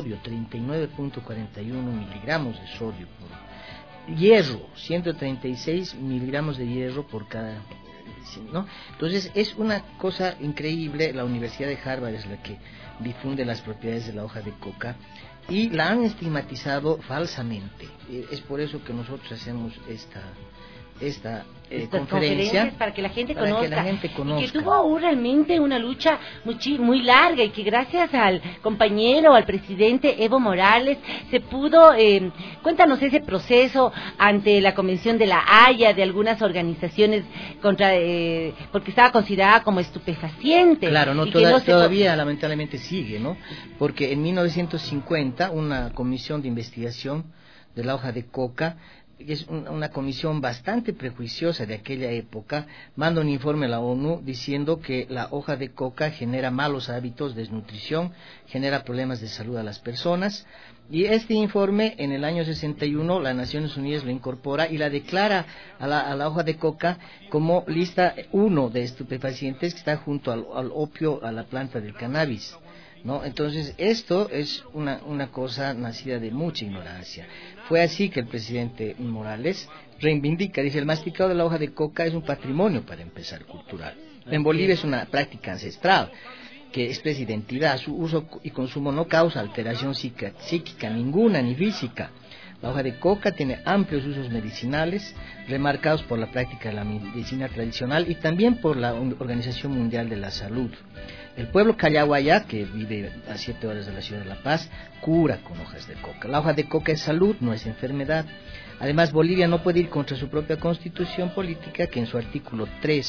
39.41 miligramos de sodio por hierro, 136 miligramos de hierro por cada, ¿no? Entonces es una cosa increíble. La Universidad de Harvard es la que difunde las propiedades de la hoja de coca y la han estigmatizado falsamente. Es por eso que nosotros hacemos esta estas conferencia conferencias para que la gente conozca, que la gente conozca. y que tuvo realmente una lucha muy larga y que gracias al compañero, al presidente Evo Morales, se pudo, cuéntanos ese proceso ante la Convención de la Haya, de algunas organizaciones contra, porque estaba considerada como estupefaciente. Claro, no, y que no todavía lamentablemente sigue, ¿no? Porque en 1950 una comisión de investigación de la hoja de coca, que es una comisión bastante prejuiciosa de aquella época, manda un informe a la ONU diciendo que la hoja de coca genera malos hábitos, desnutrición, genera problemas de salud a las personas, y este informe en el año 61 las Naciones Unidas lo incorpora y la declara a la hoja de coca como lista 1 de estupefacientes, que está junto al opio, a la planta del cannabis, ¿no? Entonces esto es una cosa nacida de mucha ignorancia. Fue así que el presidente Morales reivindica, dice, el masticado de la hoja de coca es un patrimonio, para empezar, cultural. En Bolivia es una práctica ancestral que expresa identidad. Su uso y consumo no causa alteración psíquica ninguna, ni física. La hoja de coca tiene amplios usos medicinales, remarcados por la práctica de la medicina tradicional y también por la Organización Mundial de la Salud. El pueblo Callahuaya, que vive a 7 horas de la ciudad de La Paz, cura con hojas de coca. La hoja de coca es salud, no es enfermedad. Además, Bolivia no puede ir contra su propia constitución política, que en su artículo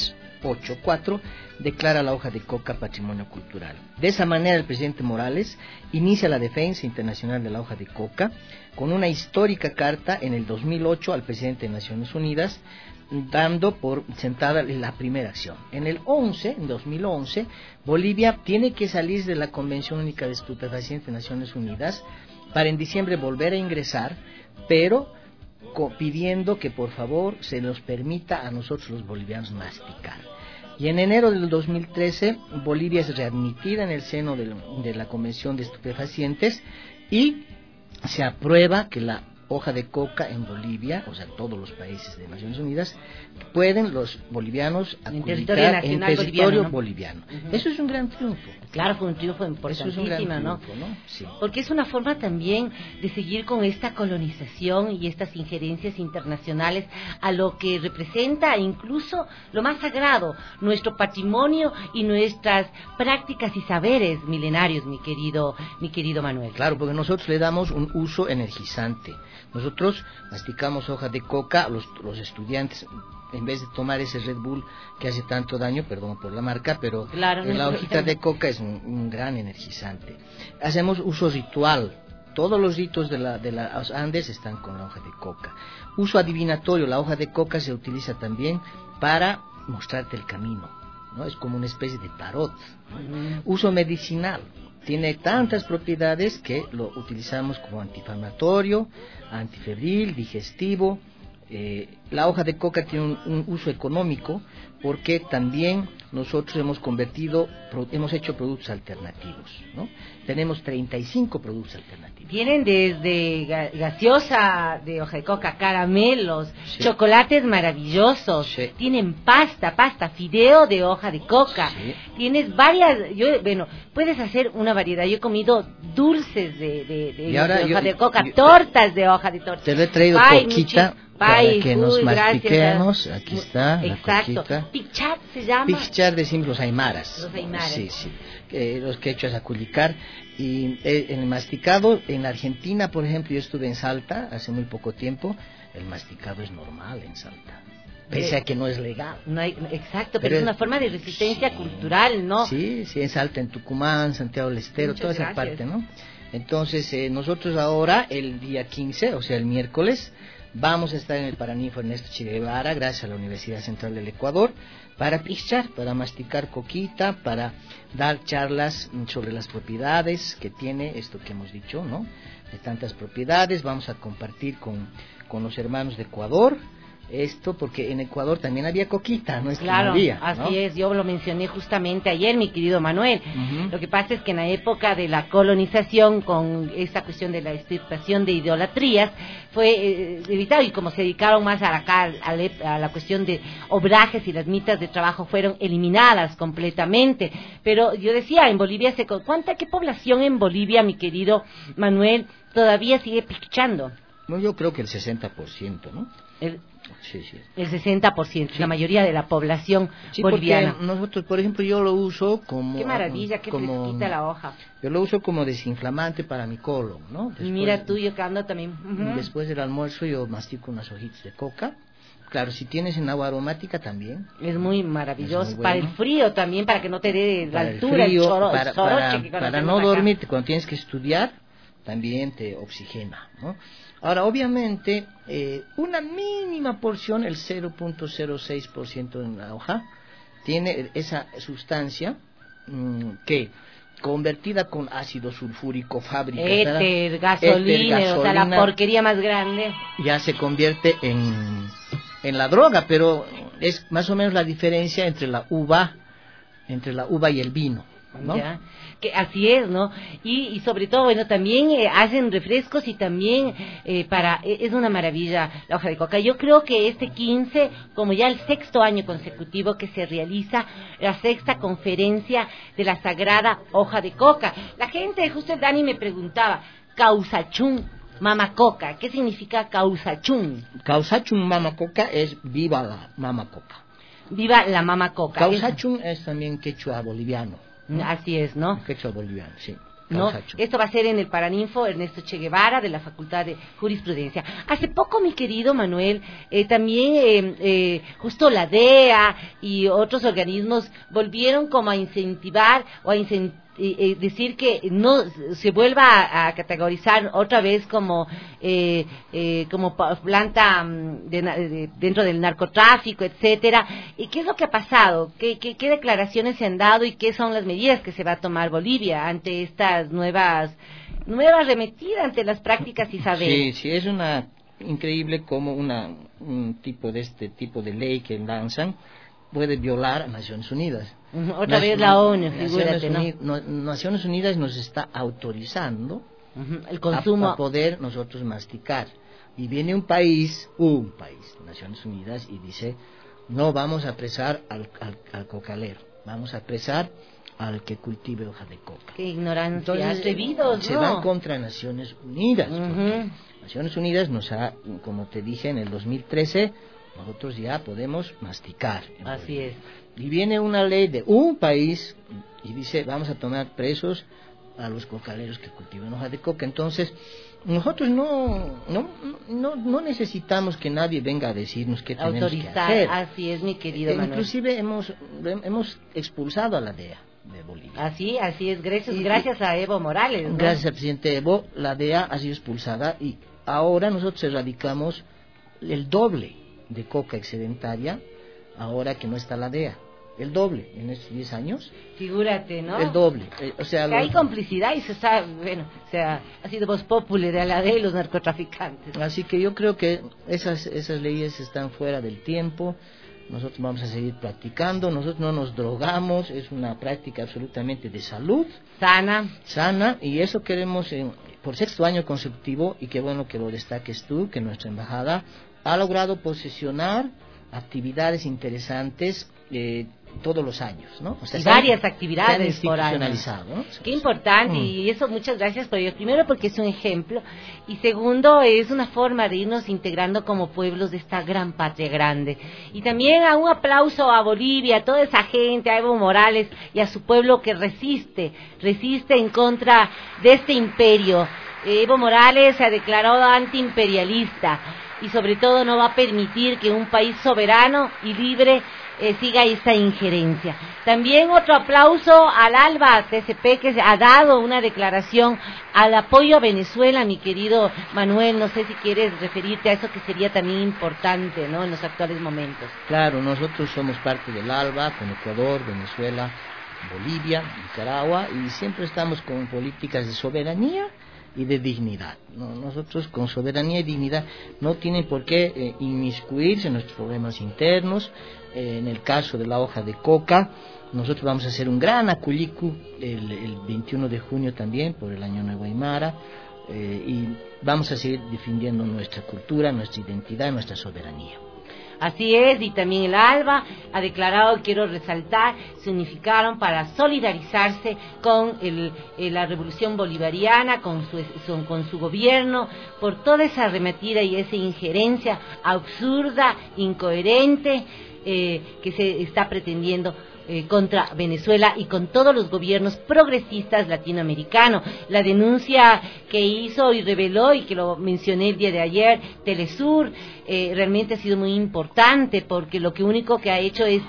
384 declara la hoja de coca patrimonio cultural. De esa manera, el presidente Morales inicia la defensa internacional de la hoja de coca con una histórica carta en el 2008 al presidente de Naciones Unidas, dando por sentada la primera acción. En 2011, Bolivia tiene que salir de la Convención Única de Estupefacientes de Naciones Unidas para en diciembre volver a ingresar, pero pidiendo que por favor se nos permita a nosotros los bolivianos masticar. Y en enero del 2013 Bolivia es readmitida en el seno de la Convención de Estupefacientes y se aprueba que la hoja de coca en Bolivia, o sea, todos los países de Naciones Unidas, pueden los bolivianos aculicar en territorio boliviano. Uh-huh. Eso es un gran triunfo. Claro, fue un triunfo importantísimo, ¿no? Sí. Porque es una forma también de seguir con esta colonización y estas injerencias internacionales a lo que representa incluso lo más sagrado, nuestro patrimonio y nuestras prácticas y saberes milenarios, mi querido Manuel. Claro, porque nosotros le damos un uso energizante. Nosotros masticamos hoja de coca, los estudiantes, en vez de tomar ese Red Bull que hace tanto daño, perdón por la marca, pero claro, la hojita de coca es un gran energizante. Hacemos uso ritual, todos los ritos de los Andes están con la hoja de coca. Uso adivinatorio, la hoja de coca se utiliza también para mostrarte el camino, ¿no? Es como una especie de tarot. Uso medicinal. Tiene tantas propiedades que lo utilizamos como antiinflamatorio, antifebril, digestivo. La hoja de coca tiene un uso económico porque también nosotros hemos hecho productos alternativos, ¿no? Tenemos 35 productos alternativos. Vienen desde gaseosa de hoja de coca, caramelos, sí, chocolates maravillosos, sí, tienen pasta, fideo de hoja de coca, sí, tienes varias, puedes hacer una variedad. Yo he comido dulces de hoja de coca, tortas de hoja de torta. Te lo he traído coquita para que nos mastiquemos. Aquí está. Exacto. La coquita. Pichat se llama. Pichat decimos los aymaras. Los aymaras. Sí. Los quechuas aculicar. Y en el masticado, en la Argentina, por ejemplo, yo estuve en Salta hace muy poco tiempo, el masticado es normal en Salta. Pese a que no es legal. Exacto, pero es una forma de resistencia cultural, ¿no? Sí, en Salta, en Tucumán, Santiago del Estero, toda esa parte, ¿no? Entonces, nosotros ahora, el día 15, o sea, el miércoles, vamos a estar en el Paraninfo Ernesto Che Guevara, gracias a la Universidad Central del Ecuador, para pichar, para masticar coquita, para dar charlas sobre las propiedades que tiene esto que hemos dicho, ¿no? De tantas propiedades. Vamos a compartir con los hermanos de Ecuador esto, porque en Ecuador también había coquita, no es claro, que no había, ¿no? Así es, yo lo mencioné justamente ayer, mi querido Manuel. Uh-huh. Lo que pasa es que en la época de la colonización, con esta cuestión de la extirpación de idolatrías, fue evitado, y como se dedicaron más a la cuestión de obrajes y las mitas de trabajo fueron eliminadas completamente. Pero yo decía, en Bolivia, ¿qué población en Bolivia, mi querido Manuel, todavía sigue pichando? No, yo creo que el 60%, ¿no? El 60%, la mayoría de la población boliviana. Nosotros, por ejemplo, yo lo uso como... ¡Qué maravilla, qué fresquita la hoja! Yo lo uso como desinflamante para mi colon, ¿no? Después, mira tú, yo que ando también. Después del almuerzo yo mastico unas hojitas de coca. Claro, si tienes en agua aromática también. Es muy maravilloso. Es muy bueno. Para el frío también, para que no te dé la altura, el frío, soroche. Para no dormirte, cuando tienes que estudiar, también te oxigena, ¿no? Ahora, obviamente, una mínima porción, el 0.06% en la hoja, tiene esa sustancia que, convertida con ácido sulfúrico, fábrica, éter, gasolina, o sea, la porquería más grande, ya se convierte en la droga, pero es más o menos la diferencia entre la uva y el vino, ¿no? Ya, que así es, ¿no? Y sobre todo, bueno, también hacen refrescos y también es una maravilla la hoja de coca. Yo creo que este 15, como ya el 6º año consecutivo que se realiza la 6ª conferencia de la sagrada hoja de coca. La gente, justo el Dani me preguntaba, Causachún Mama Coca, ¿qué significa Causachún? Causachún Mama Coca es viva la Mama Coca. Viva la Mama Coca. Causachún es también quechua boliviano. Así es, ¿no? Quechua boliviano, sí. ¿No? Esto va a ser en el Paraninfo Ernesto Che Guevara de la Facultad de Jurisprudencia. Hace poco, mi querido Manuel, también justo la DEA y otros organismos volvieron como a incentivar o a decir que no se vuelva a categorizar otra vez como planta dentro del narcotráfico, etcétera. ¿Y qué es lo que ha pasado? ¿Qué declaraciones se han dado y qué son las medidas que se va a tomar Bolivia ante estas nuevas remetidas ante las prácticas y saberes? Sí, es increíble como un tipo de ley que lanzan puede violar a Naciones Unidas. Otra vez la ONU, figúrate, Naciones Unidas nos está autorizando el consumo a poder nosotros masticar. Y viene un país, Naciones Unidas, y dice, no vamos a apresar al cocalero, vamos a apresar al que cultive hoja de coca. Qué ignorancia. Entonces, atrevidos, se van contra Naciones Unidas. Naciones Unidas nos ha, como te dije, en el 2013, nosotros ya podemos masticar. Así es. Y viene una ley de un país y dice, vamos a tomar presos a los cocaleros que cultivan hoja de coca. Entonces, nosotros no necesitamos que nadie venga a decirnos qué tenemos que hacer. Así es, mi querido Manuel. Inclusive hemos expulsado a la DEA de Bolivia. Así es, gracias a Evo Morales, ¿no? Gracias al presidente Evo, la DEA ha sido expulsada y ahora nosotros erradicamos el doble de coca excedentaria ahora que no está la DEA. El doble en estos 10 años. Figúrate, ¿no? El doble. Hay complicidad y se sabe, ha sido voz populi de la DEA y los narcotraficantes. Así que yo creo que esas leyes están fuera del tiempo. Nosotros vamos a seguir practicando. Nosotros no nos drogamos. Es una práctica absolutamente de salud. Sana. Y eso queremos por 6º año consecutivo. Y qué bueno que lo destaques tú, que nuestra embajada ha logrado posicionar actividades interesantes todos los años, ¿no? O sea, y varias actividades por año. ¿No? Qué importante, y eso muchas gracias por ello. Primero porque es un ejemplo, y segundo es una forma de irnos integrando como pueblos de esta gran patria grande. Y también un aplauso a Bolivia, a toda esa gente, a Evo Morales y a su pueblo que resiste en contra de este imperio. Evo Morales se ha declarado antiimperialista y sobre todo no va a permitir que un país soberano y libre siga esta injerencia. También otro aplauso al ALBA TCP, que ha dado una declaración al apoyo a Venezuela, mi querido Manuel. No sé si quieres referirte a eso, que sería también importante, ¿no?, en los actuales momentos. Claro, nosotros somos parte del ALBA con Ecuador, Venezuela, Bolivia, Nicaragua, y siempre estamos con políticas de soberanía y de dignidad, ¿no? Nosotros con soberanía y dignidad no tienen por qué inmiscuirse en nuestros problemas internos. En el caso de la hoja de coca, nosotros vamos a hacer un gran acullicu el 21 de junio también, por el Año Nuevo Aymara, y vamos a seguir defendiendo nuestra cultura, nuestra identidad, nuestra soberanía. Así es, y también el ALBA ha declarado, quiero resaltar, se unificaron para solidarizarse con la revolución bolivariana, con su gobierno, por toda esa arremetida y esa injerencia absurda, incoherente, que se está pretendiendo contra Venezuela y con todos los gobiernos progresistas latinoamericanos. La denuncia que hizo y reveló, y que lo mencioné el día de ayer, Telesur, realmente ha sido muy importante, porque lo que único que ha hecho es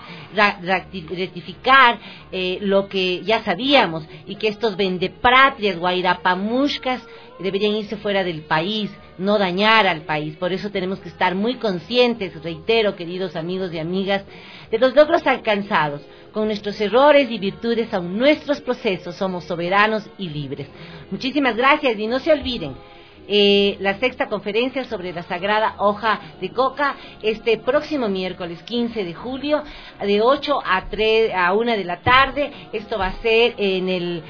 rectificar lo que ya sabíamos, y que estos vendepatrias, guairapamushkas, deberían irse fuera del país, no dañar al país. Por eso tenemos que estar muy conscientes, reitero, queridos amigos y amigas, de los logros alcanzados. Con nuestros errores y virtudes, aun nuestros procesos, somos soberanos y libres. Muchísimas gracias, y no se olviden, la 6ª conferencia sobre la sagrada hoja de coca, este próximo miércoles 15 de julio, de 8 a 1 de la tarde. Esto va a ser en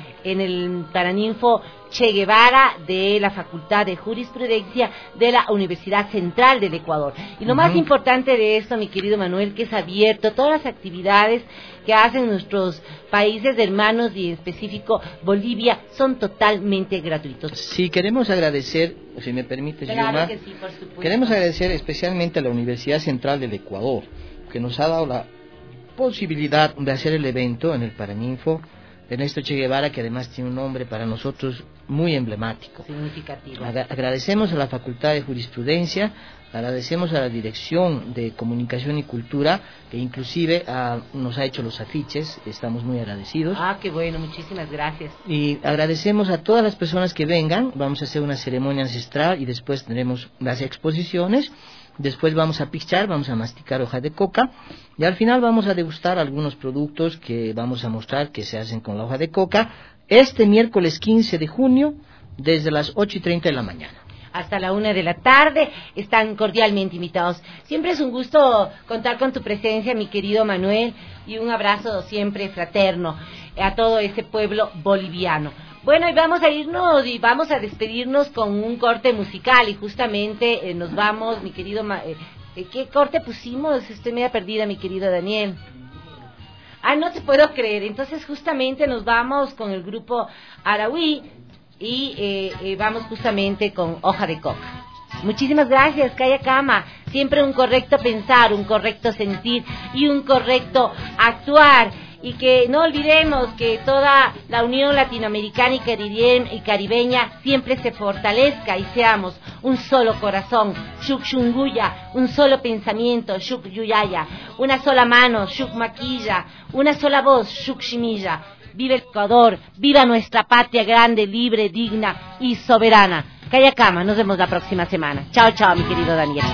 el Paraninfo Che Guevara de la Facultad de Jurisprudencia de la Universidad Central del Ecuador. Y lo más importante de esto, mi querido Manuel, que es abierto, todas las actividades que hacen nuestros países hermanos, y en específico Bolivia, son totalmente gratuitos. Sí, queremos agradecer, si me permite, claro Yuma, que sí, por supuesto. Queremos agradecer especialmente a la Universidad Central del Ecuador, que nos ha dado la posibilidad de hacer el evento en el Paraninfo Ernesto Che Guevara, que además tiene un nombre para nosotros muy emblemático. Significativo. Agradecemos a la Facultad de Jurisprudencia, agradecemos a la Dirección de Comunicación y Cultura, que inclusive nos ha hecho los afiches, estamos muy agradecidos. Ah, qué bueno, muchísimas gracias. Y agradecemos a todas las personas que vengan. Vamos a hacer una ceremonia ancestral y después tendremos las exposiciones. Después vamos a pichar, vamos a masticar hoja de coca, y al final vamos a degustar algunos productos que vamos a mostrar que se hacen con la hoja de coca, este miércoles 15 de junio, desde las 8:30 de la mañana. Hasta la 1 de la tarde, están cordialmente invitados. Siempre es un gusto contar con tu presencia, mi querido Manuel, y un abrazo siempre fraterno a todo ese pueblo boliviano. Bueno, y vamos a irnos y vamos a despedirnos con un corte musical, y justamente nos vamos, mi querido... ¿qué corte pusimos? Estoy media perdida, mi querido Daniel. No te puedo creer. Entonces justamente nos vamos con el grupo Araui y vamos justamente con Hoja de Coca. Muchísimas gracias, Calla Cama. Siempre un correcto pensar, un correcto sentir y un correcto actuar. Y que no olvidemos que toda la Unión Latinoamericana y caribeña siempre se fortalezca y seamos un solo corazón, Shukshunguya, un solo pensamiento, Shukyuyaya, una sola mano, Shukmaquilla, una sola voz, Shukshimilla. Viva el Ecuador, viva nuestra patria grande, libre, digna y soberana. Calla Cama, nos vemos la próxima semana. Chao, chao, mi querido Daniel.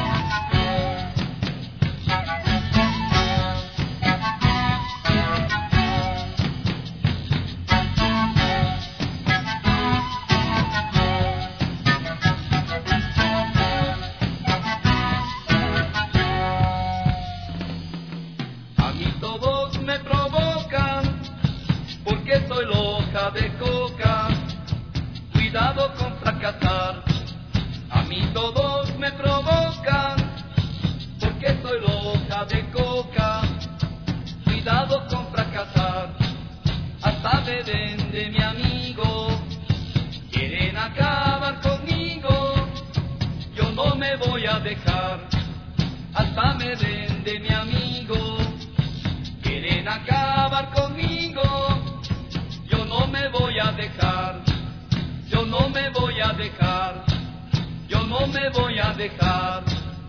De coca, cuidado con fracasar. A mí todos me provocan, porque soy loca de coca. Cuidado con fracasar. Hasta me vende mi amigo, quieren acabar conmigo. Yo no me voy a dejar. Hasta me vende mi amigo, quieren acabar conmigo. No me voy a dejar, yo no me voy a dejar, yo no me voy a dejar.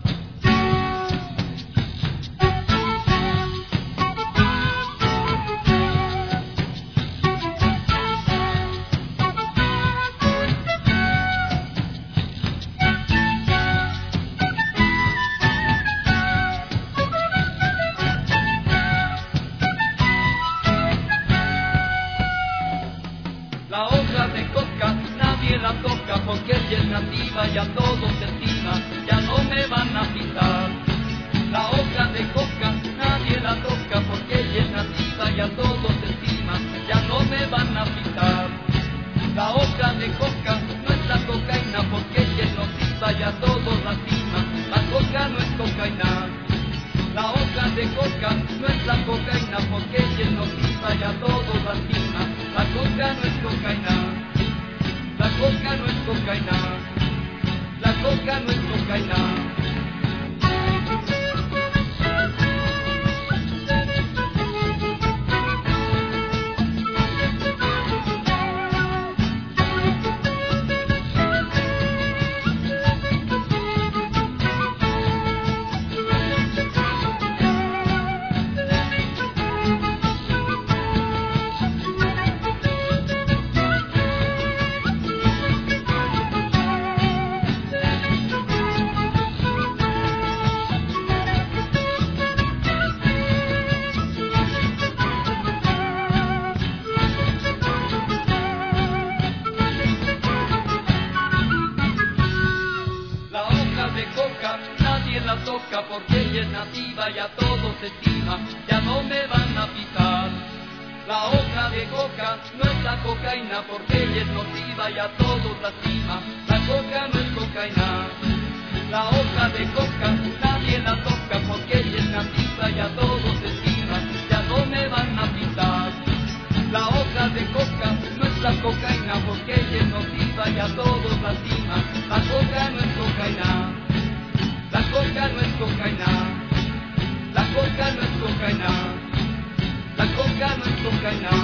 La hoja de coca nadie la toca porque ella es nativa y a todos encima ya no me van a pisar. La hoja de coca nadie la toca porque ella es nativa y a todos encima ya no me van a pisar. La hoja de coca no es la cocaína porque ella es nociva y a todos lastima. La coca no es cocaína. coca no es la cocaína porque ella es nociva y a todos lastima. La coca no es cocaína, la coca no es cocaína, la coca no es cocaína. Porque ella es nativa y a todos se estima, ya no me van a pisar. La hoja de coca no es la cocaína porque ella es nociva y a todos lastima. La coca no es cocaína, la hoja de coca nadie la toca porque ella es nativa y a todos se estima, ya no me van a pisar. La hoja de coca no es la cocaína porque ella es nociva y a todos lastima. La coca no es cocaína, la coca no es cocaína, la coca no es cocaína, la coca no es cocaína.